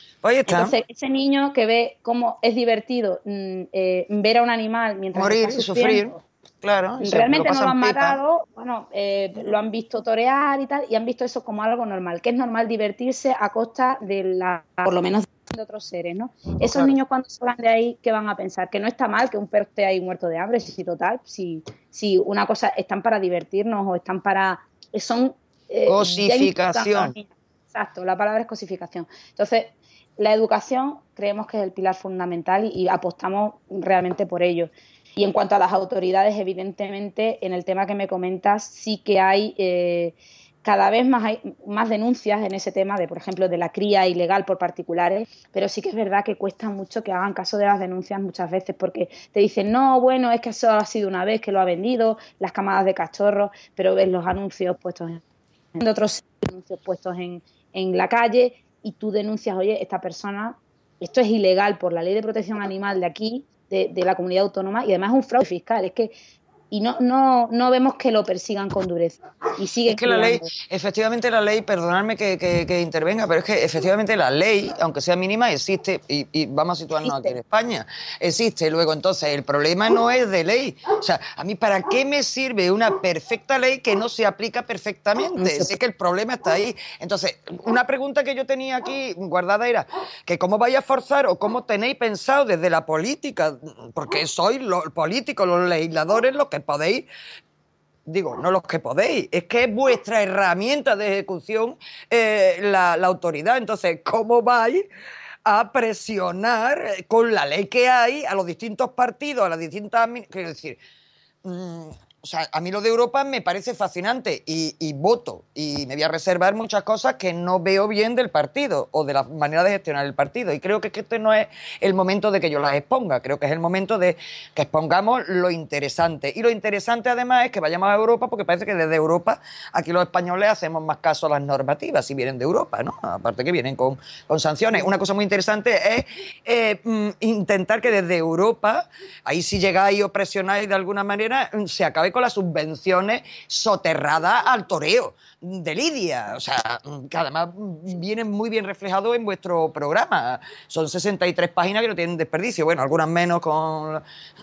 Ahí está. Entonces, ese niño que ve cómo es divertido mm, eh, ver a un animal mientras morir está y sufrir, sufriendo, claro. realmente lo no lo han pipa. matado, bueno, eh, lo han visto torear y tal, y han visto eso como algo normal, que es normal divertirse a costa de la, por lo menos de otros seres, ¿no? Esos Claro. niños cuando salgan de ahí, ¿qué van a pensar? Que no está mal que un perro esté ahí muerto de hambre, si total, si, si una cosa están para divertirnos o están para, son eh, cosificación. Exacto, la palabra es cosificación. Entonces, la educación creemos que es el pilar fundamental y, y apostamos realmente por ello. Y en cuanto a las autoridades, evidentemente, en el tema que me comentas, sí que hay eh, cada vez más, hay más denuncias en ese tema de, por ejemplo, de la cría ilegal por particulares, pero sí que es verdad que cuesta mucho que hagan caso de las denuncias muchas veces, porque te dicen, no, bueno, es que eso ha sido una vez que lo ha vendido, las camadas de cachorros, pero ves los anuncios puestos en otros anuncios puestos en, en la calle y tú denuncias, oye, esta persona, esto es ilegal por la ley de protección animal de aquí, de, de la comunidad autónoma, y además es un fraude fiscal, es que y no, no, no vemos que lo persigan con dureza y siguen es que la ley, criando. efectivamente la ley, perdonadme que, que, que intervenga, pero es que efectivamente la ley, aunque sea mínima, existe y, y vamos a situarnos Existe. aquí en España, existe. Luego entonces el problema no es de ley, o sea, a mí ¿para qué me sirve una perfecta ley que no se aplica perfectamente? No sé. Es que el problema está ahí. Entonces, una pregunta que yo tenía aquí guardada era que cómo vais a forzar o cómo tenéis pensado desde la política, porque sois los políticos, los legisladores, los que podéis, digo, no los que podéis, es que es vuestra herramienta de ejecución eh, la, la autoridad. Entonces, ¿cómo vais a presionar con la ley que hay a los distintos partidos, a las distintas... Quiero decir, mmm, o sea, a mí lo de Europa me parece fascinante y, y voto, y me voy a reservar muchas cosas que no veo bien del partido o de la manera de gestionar el partido, y creo que, que este no es el momento de que yo las exponga, creo que es el momento de que expongamos lo interesante, y lo interesante además es que vayamos a Europa, porque parece que desde Europa aquí los españoles hacemos más caso a las normativas si vienen de Europa, ¿no? Aparte que vienen con, con sanciones. Una cosa muy interesante es eh, mm, intentar que desde Europa, ahí si llegáis o presionáis de alguna manera, se acabe con las subvenciones soterradas al toreo de Lidia, o sea, que además viene muy bien reflejado en vuestro programa. Son sesenta y tres páginas que no tienen desperdicio, bueno, algunas menos con,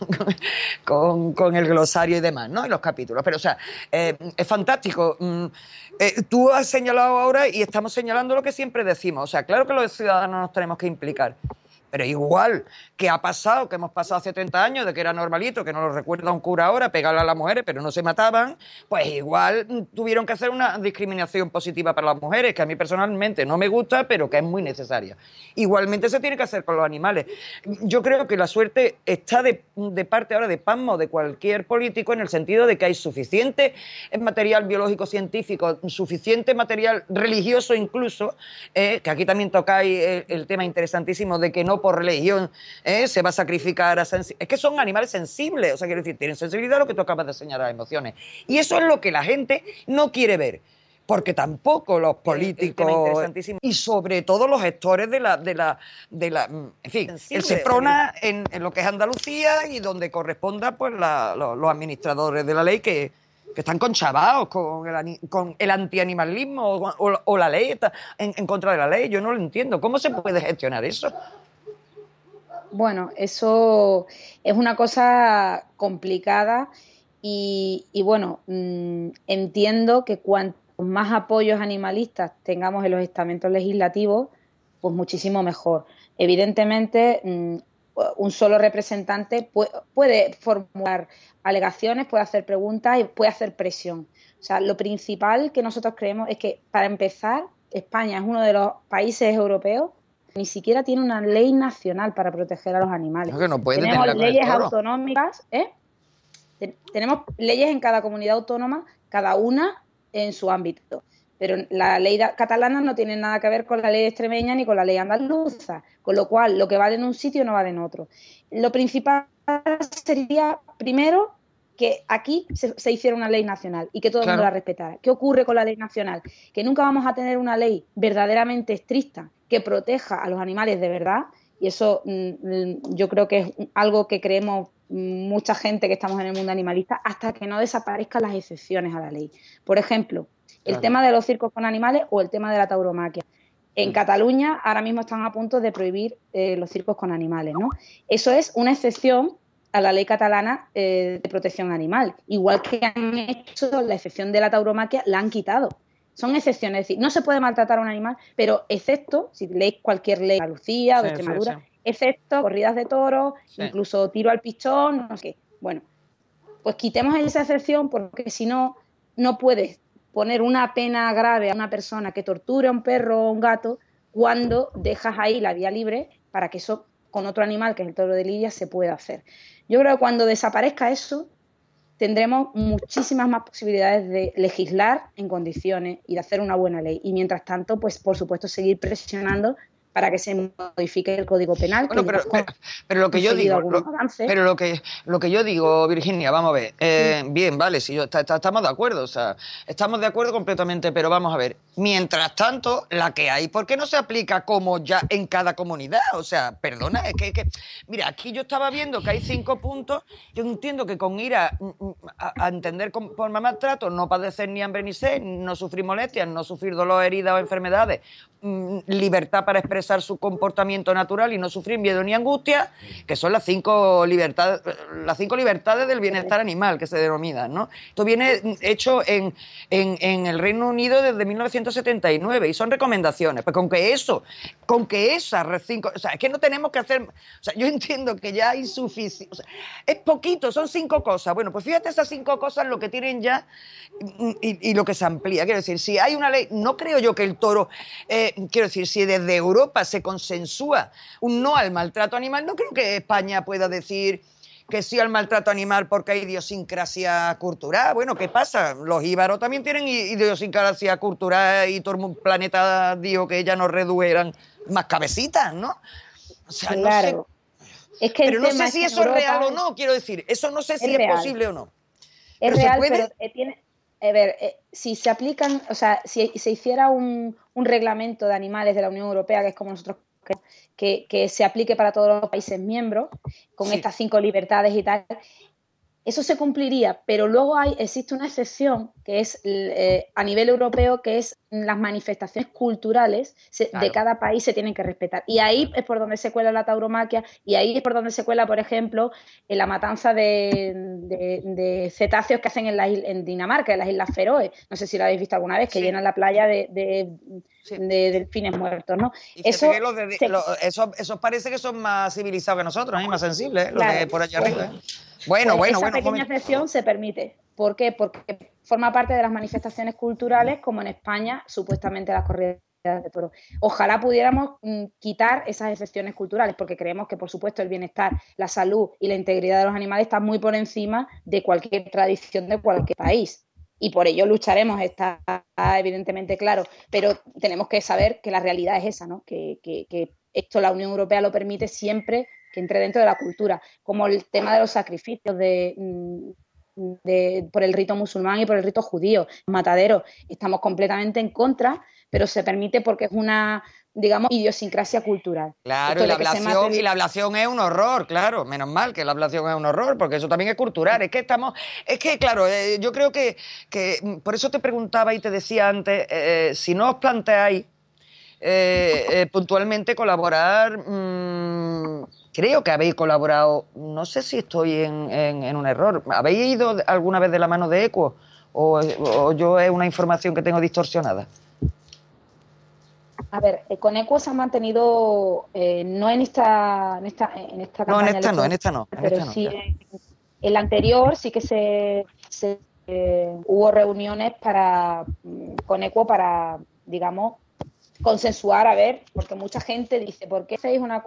con, con el glosario y demás, ¿no? Y los capítulos, pero o sea, eh, es fantástico. Eh, tú has señalado ahora y estamos señalando lo que siempre decimos, o sea, claro que los ciudadanos nos tenemos que implicar, pero igual que ha pasado, que hemos pasado hace treinta años, de que era normalito, que no lo recuerda un cura ahora, pegarle a las mujeres, pero no se mataban, pues igual tuvieron que hacer una discriminación positiva para las mujeres, que a mí personalmente no me gusta, pero que es muy necesaria. Igualmente se tiene que hacer con los animales. Yo creo que la suerte está de, de parte ahora de Pasmo, de cualquier político, en el sentido de que hay suficiente material biológico científico, suficiente material religioso incluso, eh, que aquí también tocáis el, el tema interesantísimo de que no por religión ¿eh? se va a sacrificar a sensi- es que son animales sensibles, o sea, quiero decir, tienen sensibilidad, lo que tú acabas de señalar, las emociones, y eso es lo que la gente no quiere ver, porque tampoco los políticos y sobre todo los gestores de la, de la, de la en fin, el Seprona en, en lo que es Andalucía y donde corresponda pues la, los, los administradores de la ley que que están conchavados con el, con el antianimalismo o, o, o la ley está en, en contra de la ley. Yo no lo entiendo. ¿Cómo se puede gestionar eso? Bueno, eso es una cosa complicada y, y bueno, mmm, entiendo que cuanto más apoyos animalistas tengamos en los estamentos legislativos, pues muchísimo mejor. Evidentemente, mmm, un solo representante puede, puede formular alegaciones, puede hacer preguntas y puede hacer presión. O sea, lo principal que nosotros creemos es que, para empezar, España es uno de los países europeos que ni siquiera tiene una ley nacional para proteger a los animales. No, que no puede tenemos tenerla leyes con el toro. autonómicas, ¿eh? Ten- tenemos leyes en cada comunidad autónoma, cada una en su ámbito. Pero la ley catalana no tiene nada que ver con la ley extremeña ni con la ley andaluza, con lo cual lo que vale en un sitio no vale en otro. Lo principal sería, primero, que aquí se, se hiciera una ley nacional y que todo el Claro. mundo la respetara. ¿Qué ocurre con la ley nacional? Que nunca vamos a tener una ley verdaderamente estricta que proteja a los animales de verdad, y eso mm, yo creo que es algo que creemos mucha gente que estamos en el mundo animalista, hasta que no desaparezcan las excepciones a la ley. Por ejemplo, el Claro. tema de los circos con animales o el tema de la tauromaquia. En Cataluña ahora mismo están a punto de prohibir eh, los circos con animales, ¿no? Eso es una excepción a la ley catalana eh, de protección animal. Igual que han hecho la excepción de la tauromaquia, la han quitado. Son excepciones, es decir, no se puede maltratar a un animal, pero excepto, si leéis cualquier ley de Andalucía o de Sí, Extremadura, sí, sí. excepto corridas de toros, Sí. incluso tiro al pichón, no sé qué. Bueno, pues quitemos esa excepción porque si no, no puedes poner una pena grave a una persona que torture a un perro o un gato cuando dejas ahí la vía libre para que eso con otro animal, que es el toro de lidia, se pueda hacer. Yo creo que cuando desaparezca eso, tendremos muchísimas más posibilidades de legislar en condiciones y de hacer una buena ley. Y mientras tanto, pues por supuesto, seguir presionando para que se modifique el Código Penal. Bueno, que pero, pero, pero lo que yo digo, lo, pero lo que lo que yo digo, Virginia, vamos a ver, eh, sí. bien, vale, si yo está, está, estamos de acuerdo, o sea, estamos de acuerdo completamente, pero vamos a ver, mientras tanto, la que hay, ¿por qué no se aplica como ya en cada comunidad? O sea, perdona, es que, que mira, aquí yo estaba viendo que hay cinco puntos, yo entiendo que con ir a, a, a entender con, por maltrato, no padecer ni hambre ni sed, no sufrir molestias, no sufrir dolor, heridas o enfermedades, libertad para expresar su comportamiento natural y no sufrir miedo ni angustia, que son las cinco libertades, las cinco libertades del bienestar animal que se denominan, ¿no? Esto viene hecho en, en, en el Reino Unido desde mil novecientos setenta y nueve y son recomendaciones. Pues con que eso, con que esas cinco, o sea, es que no tenemos que hacer, o sea, yo entiendo que ya hay suficiente, o sea, es poquito, son cinco cosas. Bueno, pues fíjate esas cinco cosas lo que tienen ya y, y lo que se amplía. Quiero decir, si hay una ley, no creo yo que el toro eh, quiero decir, si desde Europa se consensúa un no al maltrato animal, no creo que España pueda decir que sí al maltrato animal porque hay idiosincrasia cultural. Bueno, ¿qué pasa? Los íbaros también tienen idiosincrasia cultural y todo el planeta dijo que ya nos redujeran más cabecitas, ¿no? O sea, claro. no sé. Es que pero no sé es si eso es real o no, quiero decir. Eso no sé si es, es posible o no. Es pero real, se puede... pero eh, tiene... A ver, eh, si se aplican, o sea, si se hiciera un, un reglamento de animales de la Unión Europea, que es como nosotros queremos, que, que se aplique para todos los países miembros, con sí. estas cinco libertades y tal, eso se cumpliría, pero luego hay, existe una excepción que es eh, a nivel europeo, que es las manifestaciones culturales se, claro. de cada país se tienen que respetar. Y ahí es por donde se cuela la tauromaquia y ahí es por donde se cuela, por ejemplo, en la matanza de, de, de cetáceos que hacen en, la, en Dinamarca, en las Islas Feroe. No sé si lo habéis visto alguna vez, que sí. llenan la playa de, de, sí. de delfines muertos, ¿no? Y eso, que los de, se, los, eso, eso parece que son más civilizados que nosotros, ¿eh? Más sensibles, ¿eh? Los claro, de por allá pues, arriba. ¿eh? Bueno, pues bueno, esa bueno. Esa pequeña excepción se permite. ¿Por qué? Porque forma parte de las manifestaciones culturales, como en España, supuestamente las corridas de toros. Ojalá pudiéramos mm, quitar esas excepciones culturales, porque creemos que, por supuesto, el bienestar, la salud y la integridad de los animales está muy por encima de cualquier tradición de cualquier país. Y por ello lucharemos, está evidentemente claro, pero tenemos que saber que la realidad es esa, ¿no? Que, que, que esto la Unión Europea lo permite siempre que entre dentro de la cultura, como el tema de los sacrificios de, de, por el rito musulmán y por el rito judío, mataderos. Estamos completamente en contra, pero se permite porque es una, digamos, idiosincrasia cultural. Claro, y la, ablación, y la ablación es un horror, claro, menos mal que la ablación es un horror, porque eso también es cultural. Es que estamos, es que claro, eh, yo creo que, que por eso te preguntaba y te decía antes, eh, si no os planteáis eh, eh, puntualmente colaborar, mmm, creo que habéis colaborado, no sé si estoy en, en, en un error, ¿habéis ido alguna vez de la mano de Equo? ¿O, o yo es una información que tengo distorsionada? A ver, con Equo se ha mantenido, eh, no en esta, en esta, en esta campaña. No, en esta electoral, no, en esta no. En pero esta no, sí en, en la anterior sí que se, se eh, hubo reuniones para con Equo para, digamos, consensuar, a ver, porque mucha gente dice, ¿por qué hacéis una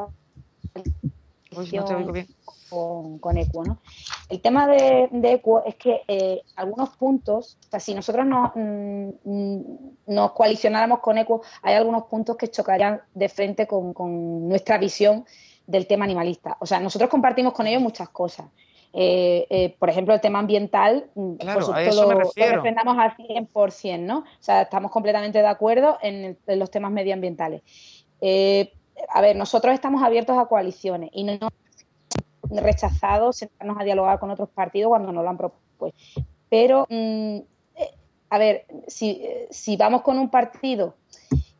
Uy, no te oigo bien. Con, con Equo, ¿no? El tema de, de Equo es que eh, algunos puntos, o sea, si nosotros nos, mm, nos coalicionáramos con Equo, hay algunos puntos que chocarían de frente con, con nuestra visión del tema animalista. O sea, nosotros compartimos con ellos muchas cosas. Eh, eh, por ejemplo, el tema ambiental, claro, por a eso me lo, refiero. lo refrendamos al cien por ciento, ¿no? O sea, estamos completamente de acuerdo en, el, en los temas medioambientales. Eh, a ver, nosotros estamos abiertos a coaliciones y no hemos rechazado sentarnos a dialogar con otros partidos cuando nos lo han propuesto. Pero, mm, eh, a ver, si, si vamos con un partido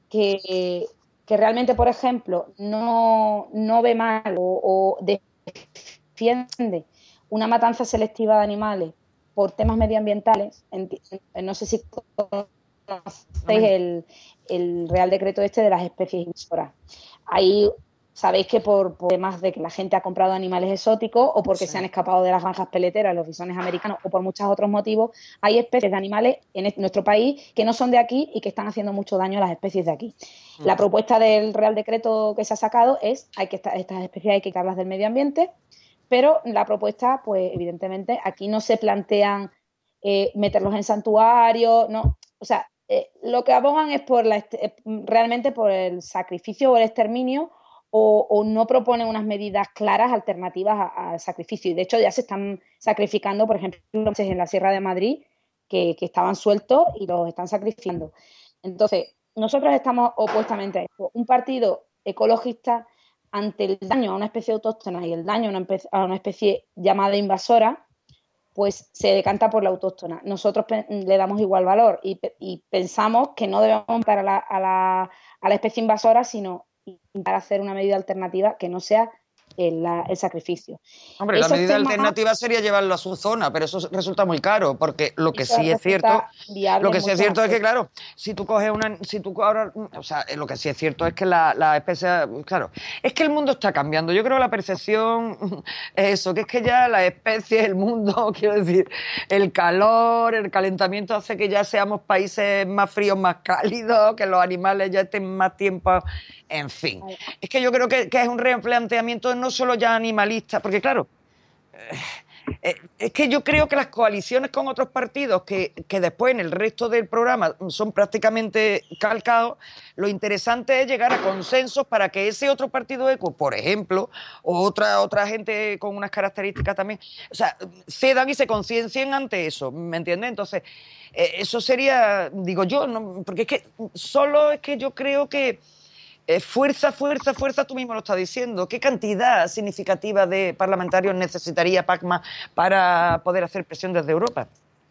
que, que realmente, por ejemplo, no, no ve mal o, o defiende una matanza selectiva de animales por temas medioambientales, no sé si conocéis el, el Real Decreto este de las especies invasoras. Ahí sabéis que por, por temas de que la gente ha comprado animales exóticos o porque sí. se han escapado de las granjas peleteras, los bisones americanos, o por muchos otros motivos, hay especies de animales en nuestro país que no son de aquí y que están haciendo mucho daño a las especies de aquí. Mm. La propuesta del Real Decreto que se ha sacado es hay que estas especies hay que quitarlas del medio ambiente, pero la propuesta, pues evidentemente, aquí no se plantean eh, meterlos en santuarios, no, o sea, eh, lo que abogan es por la eh, realmente por el sacrificio o el exterminio o, o no proponen unas medidas claras alternativas al sacrificio. Y de hecho ya se están sacrificando, por ejemplo, en la Sierra de Madrid, que, que estaban sueltos y los están sacrificando. Entonces, nosotros estamos opuestamente a esto. Un partido ecologista ante el daño a una especie autóctona y el daño a una, a una especie llamada invasora, pues se decanta por la autóctona. Nosotros le damos igual valor y, y pensamos que no debemos matar a la, a, la, a la especie invasora, sino intentar hacer una medida alternativa que no sea el, la, el sacrificio. Hombre, Esos la medida temas, alternativa sería llevarlo a su zona, pero eso resulta muy caro, porque lo que sí es cierto, lo que sí es cierto es que, claro, si tú coges una, si tú ahora, o sea, lo que sí es cierto es que la, la especie, claro, es que el mundo está cambiando. Yo creo que la percepción es eso, que es que ya la especie, el mundo, quiero decir, el calor, el calentamiento hace que ya seamos países más fríos, más cálidos, que los animales ya estén más tiempo. En fin, es que yo creo que, que es un replanteamiento no solo ya animalista, porque claro, eh, es que yo creo que las coaliciones con otros partidos que, que después en el resto del programa son prácticamente calcados, lo interesante es llegar a consensos para que ese otro partido eco, por ejemplo, o otra, otra gente con unas características también, o sea, cedan y se conciencien ante eso, ¿me entiendes? Entonces, eh, eso sería, digo yo, no, porque es que solo es que yo creo que Eh, fuerza, fuerza, fuerza, tú mismo lo estás diciendo. ¿Qué cantidad significativa de parlamentarios necesitaría PACMA para poder hacer presión desde Europa?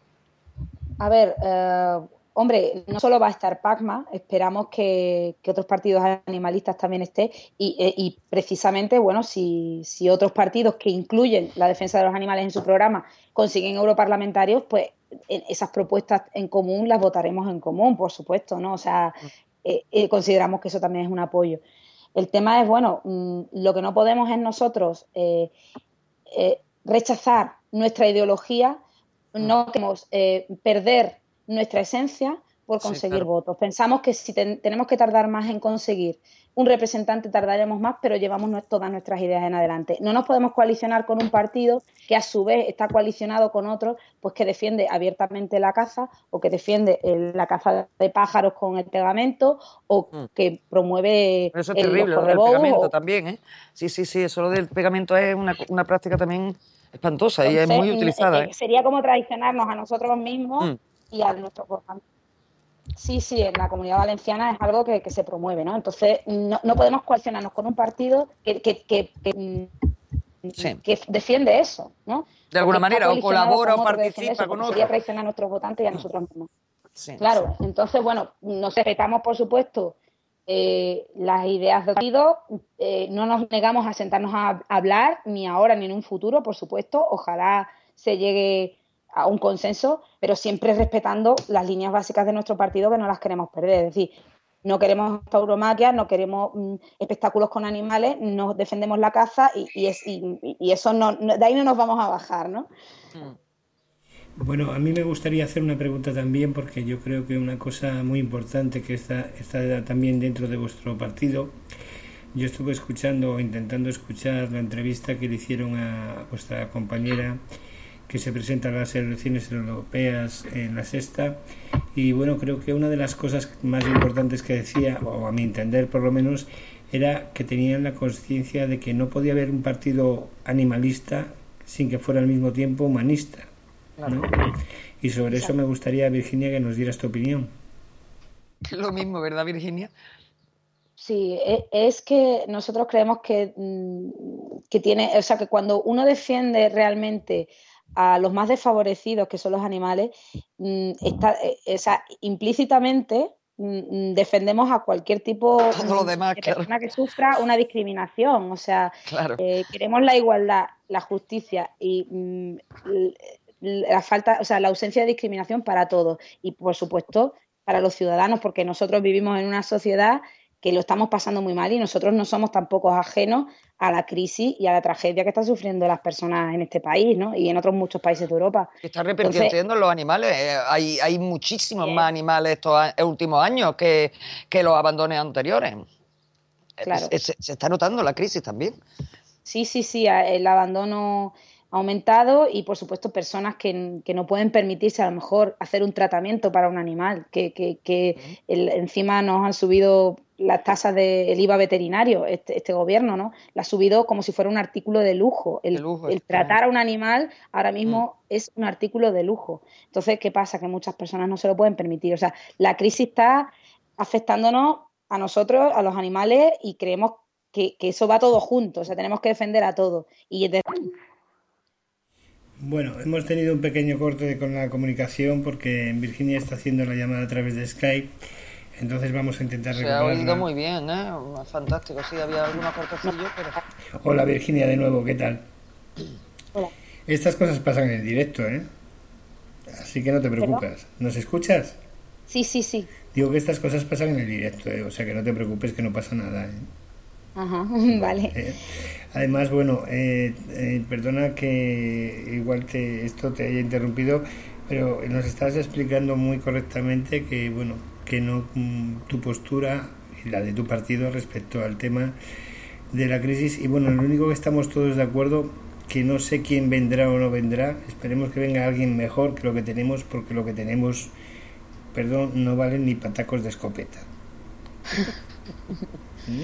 A ver, eh, hombre, no solo va a estar PACMA, esperamos que, que otros partidos animalistas también estén y, y precisamente, bueno, si, si otros partidos que incluyen la defensa de los animales en su programa consiguen europarlamentarios, pues en esas propuestas en común las votaremos en común, por supuesto, ¿no? O sea, Eh, eh, consideramos que eso también es un apoyo. El tema es, bueno, mmm, lo que no podemos es nosotros eh, eh, rechazar nuestra ideología, no queremos eh, perder nuestra esencia por conseguir sí, claro. votos. Pensamos que si ten, tenemos que tardar más en conseguir un representante, tardaremos más, pero llevamos no, todas nuestras ideas en adelante. No nos podemos coalicionar con un partido que a su vez está coalicionado con otro, pues que defiende abiertamente la caza o que defiende el, la caza de pájaros con el pegamento o mm. que promueve eso es el, terrible, lo del pegamento o... también, ¿eh? Sí, sí, sí, eso lo del pegamento es una, una práctica también espantosa. Entonces, y es muy utilizada. Eh, ¿eh? Sería como traicionarnos a nosotros mismos mm. y a nuestro gobierno. Sí, sí, en la Comunidad Valenciana es algo que, que se promueve, ¿no? Entonces, no, no podemos coaccionarnos con un partido que, que, que, que, sí. que defiende eso, ¿no? De alguna Porque manera, o colabora o participa con otros. Sería traicionar a nuestros votantes y a nosotros mismos. Sí, claro, sí. Entonces, bueno, nos respetamos, por supuesto, eh, las ideas de partido, eh, no nos negamos a sentarnos a hablar, ni ahora ni en un futuro, por supuesto. Ojalá se llegue a un consenso, pero siempre respetando las líneas básicas de nuestro partido que no las queremos perder. Es decir, no queremos tauromaquias, no queremos mm, espectáculos con animales, no defendemos la caza y, y, es, y, y eso no, no, de ahí no nos vamos a bajar, ¿no? Bueno, a mí me gustaría hacer una pregunta también, porque yo creo que una cosa muy importante que está, está también dentro de vuestro partido. Yo estuve escuchando o intentando escuchar la entrevista que le hicieron a vuestra compañera que se presenta a las elecciones europeas en la sexta, y bueno, creo que una de las cosas más importantes que decía, o a mi entender por lo menos, era que tenían la conciencia de que no podía haber un partido animalista sin que fuera al mismo tiempo humanista, ¿no? Y sobre eso me gustaría, Virginia, que nos dieras tu opinión. Lo mismo, ¿verdad, Virginia? Sí, es que nosotros creemos que, que tiene, o sea, que cuando uno defiende realmente a los más desfavorecidos, que son los animales, está, o sea, implícitamente mm, defendemos a cualquier tipo Todo lo demás, de claro. persona que sufra una discriminación. O sea, Claro. eh, queremos la igualdad, la justicia y mm, la falta, o sea, la ausencia de discriminación para todos. Y, por supuesto, para los ciudadanos, porque nosotros vivimos en una sociedad que lo estamos pasando muy mal y nosotros no somos tampoco ajenos a la crisis y a la tragedia que están sufriendo las personas en este país, ¿no? Y en otros muchos países de Europa. Que está repercutiendo Entonces, en los animales. Eh, hay, hay muchísimos bien. más animales estos a- últimos años que, que los abandones anteriores. Claro. Eh, Se, se está notando la crisis también. Sí, sí, sí, el abandono ha aumentado y, por supuesto, personas que, que no pueden permitirse a lo mejor hacer un tratamiento para un animal, que, que, que el, encima nos han subido las tasas del I V A veterinario, este, este gobierno, ¿no? La ha subido como si fuera un artículo de lujo. El, De lujo, el tratar a un animal ahora mismo mm. es un artículo de lujo. Entonces, ¿qué pasa? Que muchas personas no se lo pueden permitir. O sea, la crisis está afectándonos a nosotros, a los animales, y creemos que, que eso va todo junto. O sea, tenemos que defender a todos. Y de... Bueno, hemos tenido un pequeño corte con la comunicación porque Virginia está haciendo la llamada a través de Skype. Entonces vamos a intentar Se ha recuperarla. oído muy bien, ¿eh? Fantástico, sí, había algunos cortecillos, pero... Hola Virginia, de nuevo, ¿qué tal? Hola. Estas cosas pasan en directo, ¿eh? Así que no te preocupes. ¿Nos escuchas? Sí, sí, sí. Digo que estas cosas pasan en el directo, ¿eh? O sea que no te preocupes, que no pasa nada, ¿eh? Ajá, vale. Eh, además, bueno, eh, eh, perdona que igual te, esto te haya interrumpido, pero nos estás explicando muy correctamente que, bueno, que no tu postura y la de tu partido respecto al tema de la crisis. Y bueno, lo único que estamos todos de acuerdo, que no sé quién vendrá o no vendrá, esperemos que venga alguien mejor que lo que tenemos, porque lo que tenemos, perdón, no valen ni patacos de escopeta. ¿Sí?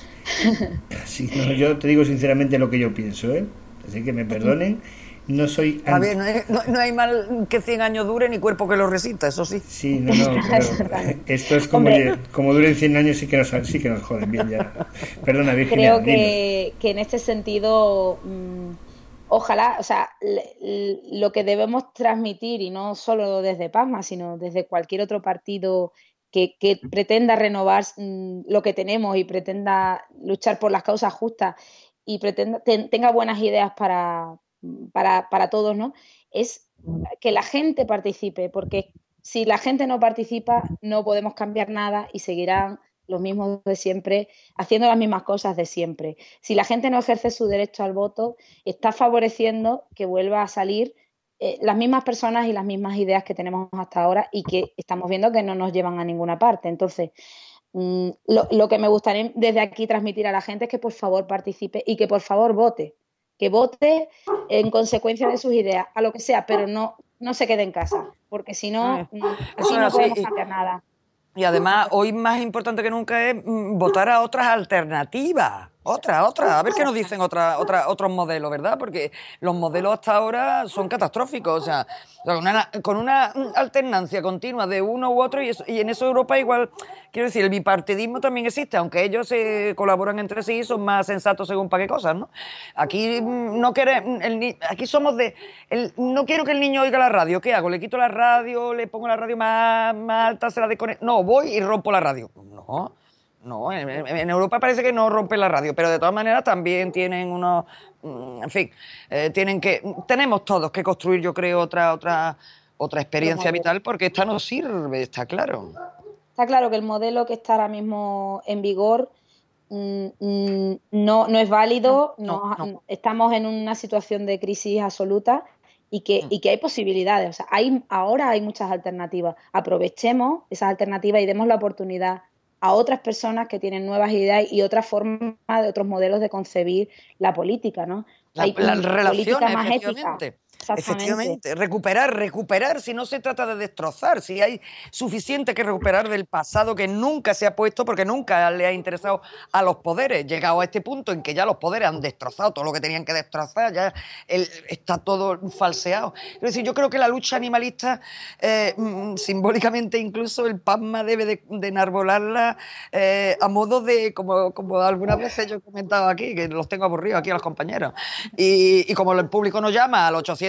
Sí, no, yo te digo sinceramente lo que yo pienso, ¿eh? Así que me perdonen. No soy A ver, no hay, no, no hay mal que cien años dure ni cuerpo que lo resista, eso sí. Sí, no, no, claro. Esto es como, como duren cien años, sí que nos, sí que nos joden bien ya. Perdona, Virginia. Creo que, que en este sentido, mmm, ojalá, o sea, l- lo que debemos transmitir, y no solo desde PASMA, sino desde cualquier otro partido que, que pretenda renovar mmm, lo que tenemos y pretenda luchar por las causas justas y pretenda ten, tenga buenas ideas para, para, para todos, ¿no? Es que la gente participe, porque si la gente no participa, no podemos cambiar nada y seguirán los mismos de siempre, haciendo las mismas cosas de siempre. Si la gente no ejerce su derecho al voto, está favoreciendo que vuelva a salir eh, las mismas personas y las mismas ideas que tenemos hasta ahora y que estamos viendo que no nos llevan a ninguna parte. Entonces, mmm, lo, lo que me gustaría desde aquí transmitir a la gente es que por favor participe y que por favor vote. Que vote en consecuencia de sus ideas, a lo que sea, pero no, no se quede en casa, porque si no, Sí. así Eso no es podemos así. cambiar nada. Y además, hoy más importante que nunca es mm, votar a otras alternativas. Otra, otra. A ver qué nos dicen otra, otra, otros modelos, ¿verdad? Porque los modelos hasta ahora son catastróficos. O sea, con una, con una alternancia continua de uno u otro, y, eso, y en eso Europa igual, quiero decir, el bipartidismo también existe, aunque ellos se colaboran entre sí y son más sensatos según para qué cosas, ¿no? Aquí no queremos, el, aquí somos de, el, no quiero que el niño oiga la radio. ¿Qué hago? ¿Le quito la radio? ¿Le pongo la radio más, más alta? ¿Se la desconecto? No, voy y rompo la radio. No. No, en, en Europa parece que no rompen la radio, pero de todas maneras también tienen unos, en fin, eh, tienen que, tenemos todos que construir, yo creo, otra, otra, otra experiencia vital, porque esta no sirve, está claro. Está claro que el modelo que está ahora mismo en vigor mmm, mmm, no, no es válido, no, no, no. Estamos en una situación de crisis absoluta y que, y que hay posibilidades, o sea, hay, ahora hay muchas alternativas, aprovechemos esas alternativas y demos la oportunidad a otras personas que tienen nuevas ideas y otras formas de otros modelos de concebir la política, ¿no? La, Hay las relaciones, política más ética. Exactamente. Efectivamente, recuperar, recuperar, si no se trata de destrozar, si hay suficiente que recuperar del pasado que nunca se ha puesto porque nunca le ha interesado a los poderes, llegado a este punto en que ya los poderes han destrozado todo lo que tenían que destrozar, ya el, está todo falseado. Es decir, yo creo que la lucha animalista, eh, simbólicamente incluso el PASMA debe de, de enarbolarla eh, a modo de, como, como algunas veces yo he comentado aquí, que los tengo aburridos aquí a los compañeros, y, y como el público nos llama al ochocientos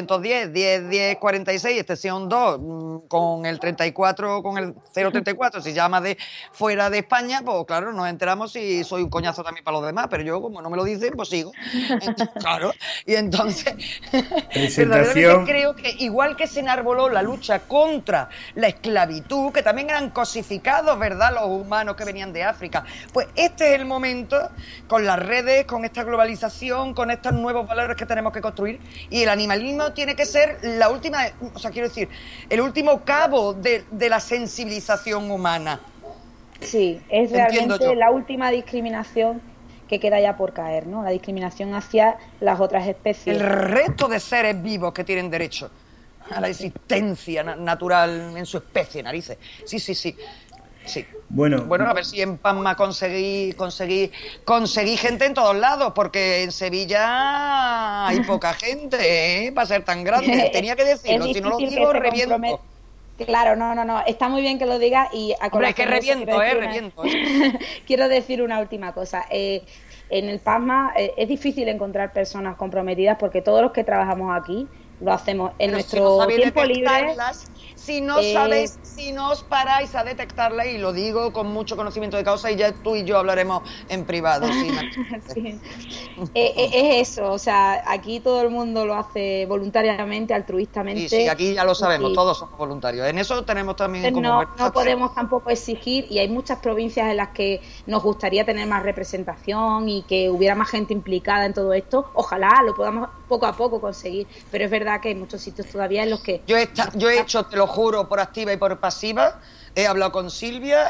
ochocientos diez, diez, diez, cuarenta y seis, extensión dos, con el treinta y cuatro, con el cero treinta y cuatro, si llama de fuera de España, pues claro, nos enteramos si soy un coñazo también para los demás, pero yo, como no me lo dicen, pues sigo. Entonces, claro, y entonces, verdaderamente creo que igual que se enarboló la lucha contra la esclavitud, que también eran cosificados, ¿verdad?, los humanos que venían de África, pues este es el momento, con las redes, con esta globalización, con estos nuevos valores que tenemos que construir, y el animalismo tiene que ser la última, o sea, quiero decir, el último cabo de, de la sensibilización humana. Sí, es realmente la última discriminación que queda ya por caer, ¿no? La discriminación hacia las otras especies. El resto de seres vivos que tienen derecho a la existencia natural en su especie, narices. Sí, sí, sí. Sí. Bueno, bueno, a ver si en Palma conseguí, conseguí, conseguí gente en todos lados, porque en Sevilla hay poca gente, ¿eh? Para ser tan grande. Tenía que decirlo, si no lo digo, reviento. Compromet... Claro, no, no, no. Está muy bien que lo digas y a Hombre, es que reviento, eh, una... reviento. ¿eh? Quiero decir una última cosa. Eh, en el PASMA eh, es difícil encontrar personas comprometidas porque todos los que trabajamos aquí lo hacemos en Pero nuestro si no tiempo libre. Si no eh... sabéis, si no os paráis a detectarla, y lo digo con mucho conocimiento de causa, y ya tú y yo hablaremos en privado. ¿Sí? Sí. eh, eh, es eso, o sea, aquí todo el mundo lo hace voluntariamente, altruistamente. Sí, sí, aquí ya lo sabemos, y... todos somos voluntarios. En eso tenemos también como... No, no podemos tampoco exigir, y hay muchas provincias en las que nos gustaría tener más representación y que hubiera más gente implicada en todo esto. Ojalá lo podamos poco a poco conseguir, pero es verdad que hay muchos sitios todavía en los que... Yo he, esta, yo he hecho, te lo juro, por activa y por pasiva, he hablado con Silvia,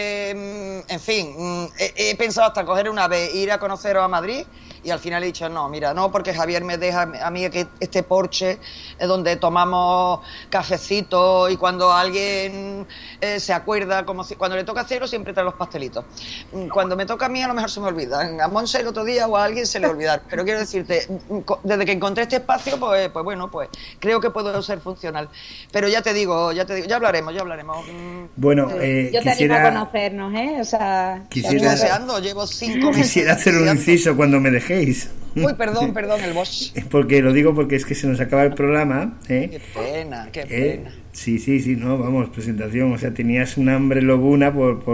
eh, en fin, he, he pensado hasta coger una vez, ir a conoceros a Madrid, y al final he dicho, no, mira, no, porque Javier me deja a mí que este porche es donde tomamos cafecito, y cuando alguien eh, se acuerda, como si, cuando le toca a Cero siempre trae los pastelitos. Cuando me toca a mí a lo mejor se me olvida, a Monse el otro día o a alguien se le olvidar, pero quiero decirte, desde que encontré este espacio, pues, pues bueno, pues creo que puedo ser funcional. Pero ya te digo, ya te digo, ya hablaremos, ya hablaremos. Bueno, eh, yo te quisiera... animo a conocernos, ¿eh? O sea, quisiera... estoy deseando, llevo cinco meses. Quisiera hacer un inciso cuando me dejéis. Uy, perdón, perdón, el boss. Porque lo digo porque es que se nos acaba el programa, ¿eh? Qué pena, qué ¿Eh? pena. Sí, sí, sí, no, vamos, presentación, o sea, tenías una hambre lobuna por... por...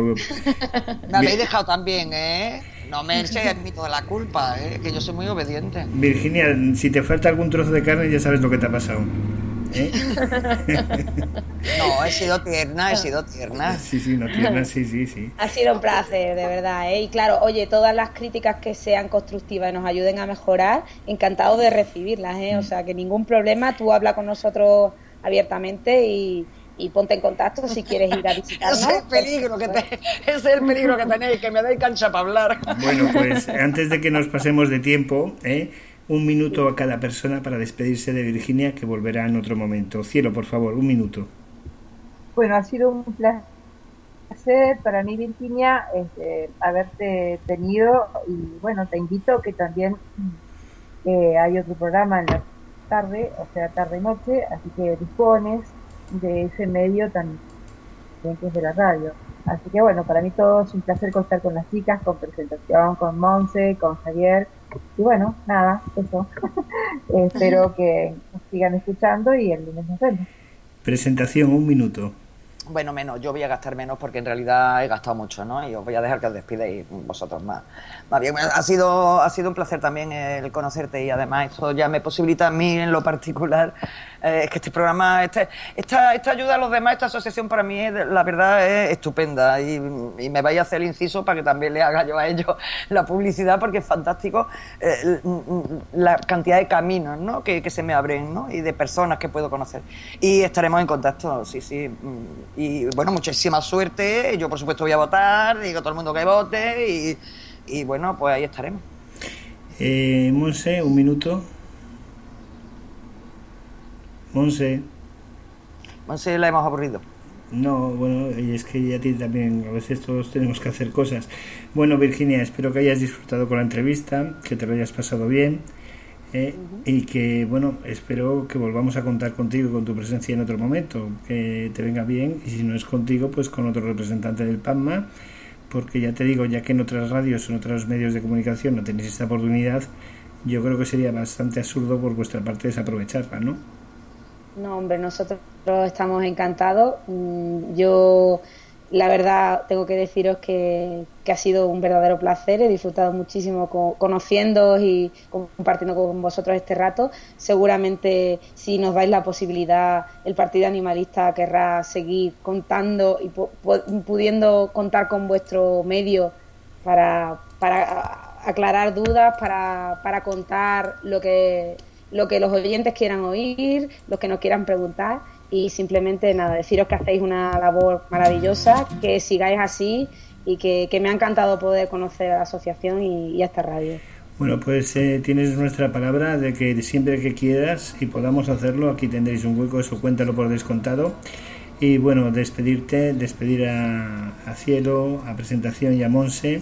Me habéis dejado también, ¿eh? No me echéis el mito de la culpa, ¿eh? Que yo soy muy obediente. Virginia, si te falta algún trozo de carne ya sabes lo que te ha pasado. ¿Eh? No, he sido tierna, he sido tierna. Sí, sí, no tierna, sí, sí, sí. Ha sido un placer, de verdad, ¿eh? Y claro, oye, todas las críticas que sean constructivas y nos ayuden a mejorar, encantado de recibirlas, ¿eh? O sea, que ningún problema, tú habla con nosotros abiertamente y, y ponte en contacto si quieres ir a visitarnos. Ese es el peligro que, te, ese es el peligro que tenéis, que me dais cancha para hablar. Bueno, pues antes de que nos pasemos de tiempo, ¿eh? Un minuto a cada persona para despedirse de Virginia, que volverá en otro momento. Cielo, por favor, un minuto. Bueno, ha sido un placer para mí, Virginia, este, haberte tenido, y bueno, te invito que también eh, hay otro programa en la tarde, o sea, tarde-noche, así que dispones de ese medio también que es de la radio. Así que bueno, para mí todo es un placer contar con las chicas, con presentación, con Monse, con Javier. Y bueno, nada, eso. eh, espero que nos sigan escuchando y el lunes nos vemos. Presentación, un minuto. Bueno, menos, yo voy a gastar menos porque en realidad he gastado mucho, ¿no? Y os voy a dejar que os despidáis vosotros más. Más bien, ha sido, ha sido un placer también el conocerte, y además esto ya me posibilita a mí en lo particular, eh, es que este programa, este, esta, esta ayuda a los demás, esta asociación para mí, la verdad, es estupenda, y, y me vais a hacer el inciso para que también le haga yo a ellos la publicidad, porque es fantástico eh, la cantidad de caminos, ¿no? que, que se me abren, ¿no? Y de personas que puedo conocer. Y estaremos en contacto, sí, sí. Y bueno, muchísima suerte. Yo por supuesto voy a votar, digo a todo el mundo que vote, y, y bueno, pues ahí estaremos. eh, Monse, un minuto. Monse Monse la hemos aburrido. No, bueno, es que ya tiene también, a veces todos tenemos que hacer cosas. Bueno, Virginia, espero que hayas disfrutado con la entrevista, que te lo hayas pasado bien. Eh, uh-huh. Y que, bueno, espero que volvamos a contar contigo, con tu presencia en otro momento, que te venga bien, y si no es contigo, pues con otro representante del PASMA, porque ya te digo, ya que en otras radios o en otros medios de comunicación no tenéis esta oportunidad, yo creo que sería bastante absurdo por vuestra parte desaprovecharla, ¿no? No, hombre, nosotros estamos encantados. Yo, la verdad, tengo que deciros que, que ha sido un verdadero placer. He disfrutado muchísimo con, conociéndoos y compartiendo con vosotros este rato. Seguramente, si nos dais la posibilidad, el Partido Animalista querrá seguir contando y pu- pudiendo contar con vuestro medio para, para aclarar dudas, para, para contar lo que... lo que los oyentes quieran oír, los que nos quieran preguntar, y simplemente nada, deciros que hacéis una labor maravillosa, que sigáis así y que, que me ha encantado poder conocer a la asociación y, y a esta radio. Bueno, pues eh, tienes nuestra palabra de que siempre que quieras y podamos hacerlo, aquí tendréis un hueco, eso cuéntalo por descontado. Y bueno, despedirte, despedir a, a Cielo, a Presentación y a Monse.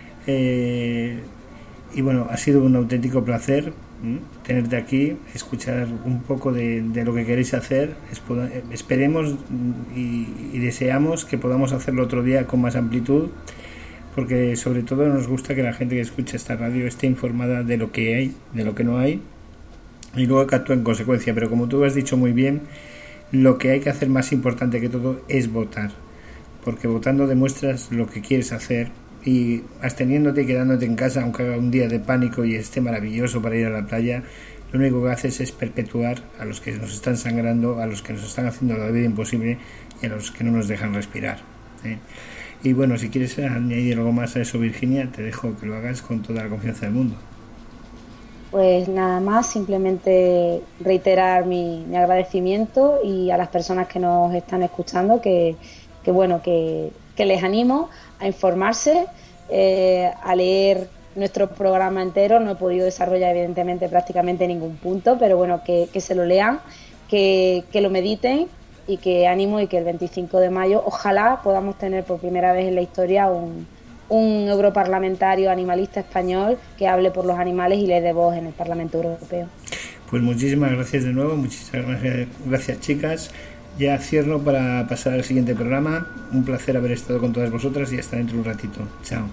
Eh, y bueno, ha sido un auténtico placer tenerte aquí, escuchar un poco de, de lo que queréis hacer. Esperemos y, y deseamos que podamos hacerlo otro día con más amplitud, porque sobre todo nos gusta que la gente que escucha esta radio esté informada de lo que hay, de lo que no hay, y luego que actúe en consecuencia. Pero como tú has dicho muy bien, lo que hay que hacer más importante que todo es votar, porque votando demuestras lo que quieres hacer. Y absteniéndote y quedándote en casa, aunque haga un día de pánico y esté maravilloso para ir a la playa, lo único que haces es perpetuar a los que nos están sangrando, a los que nos están haciendo la vida imposible y a los que no nos dejan respirar, ¿eh? Y bueno, si quieres añadir algo más a eso, Virginia, te dejo que lo hagas con toda la confianza del mundo. Pues nada más, simplemente reiterar mi, mi agradecimiento, y a las personas que nos están escuchando que, que bueno, que, que les animo a informarse, eh, a leer nuestro programa entero. No he podido desarrollar evidentemente prácticamente ningún punto, pero bueno, que, que se lo lean, que, que lo mediten, y que ánimo, y que el veinticinco de mayo ojalá podamos tener por primera vez en la historia un, un europarlamentario animalista español que hable por los animales y le dé voz en el Parlamento Europeo. Pues muchísimas gracias de nuevo, muchísimas gracias, gracias chicas. Ya cierro para pasar al siguiente programa. Un placer haber estado con todas vosotras y hasta dentro de un ratito. Chao.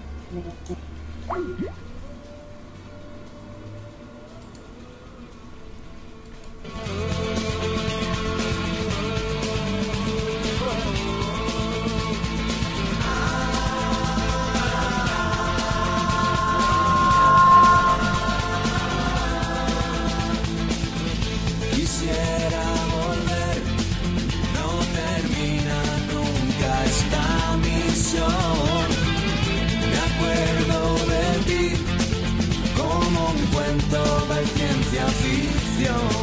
Ciencia ficción.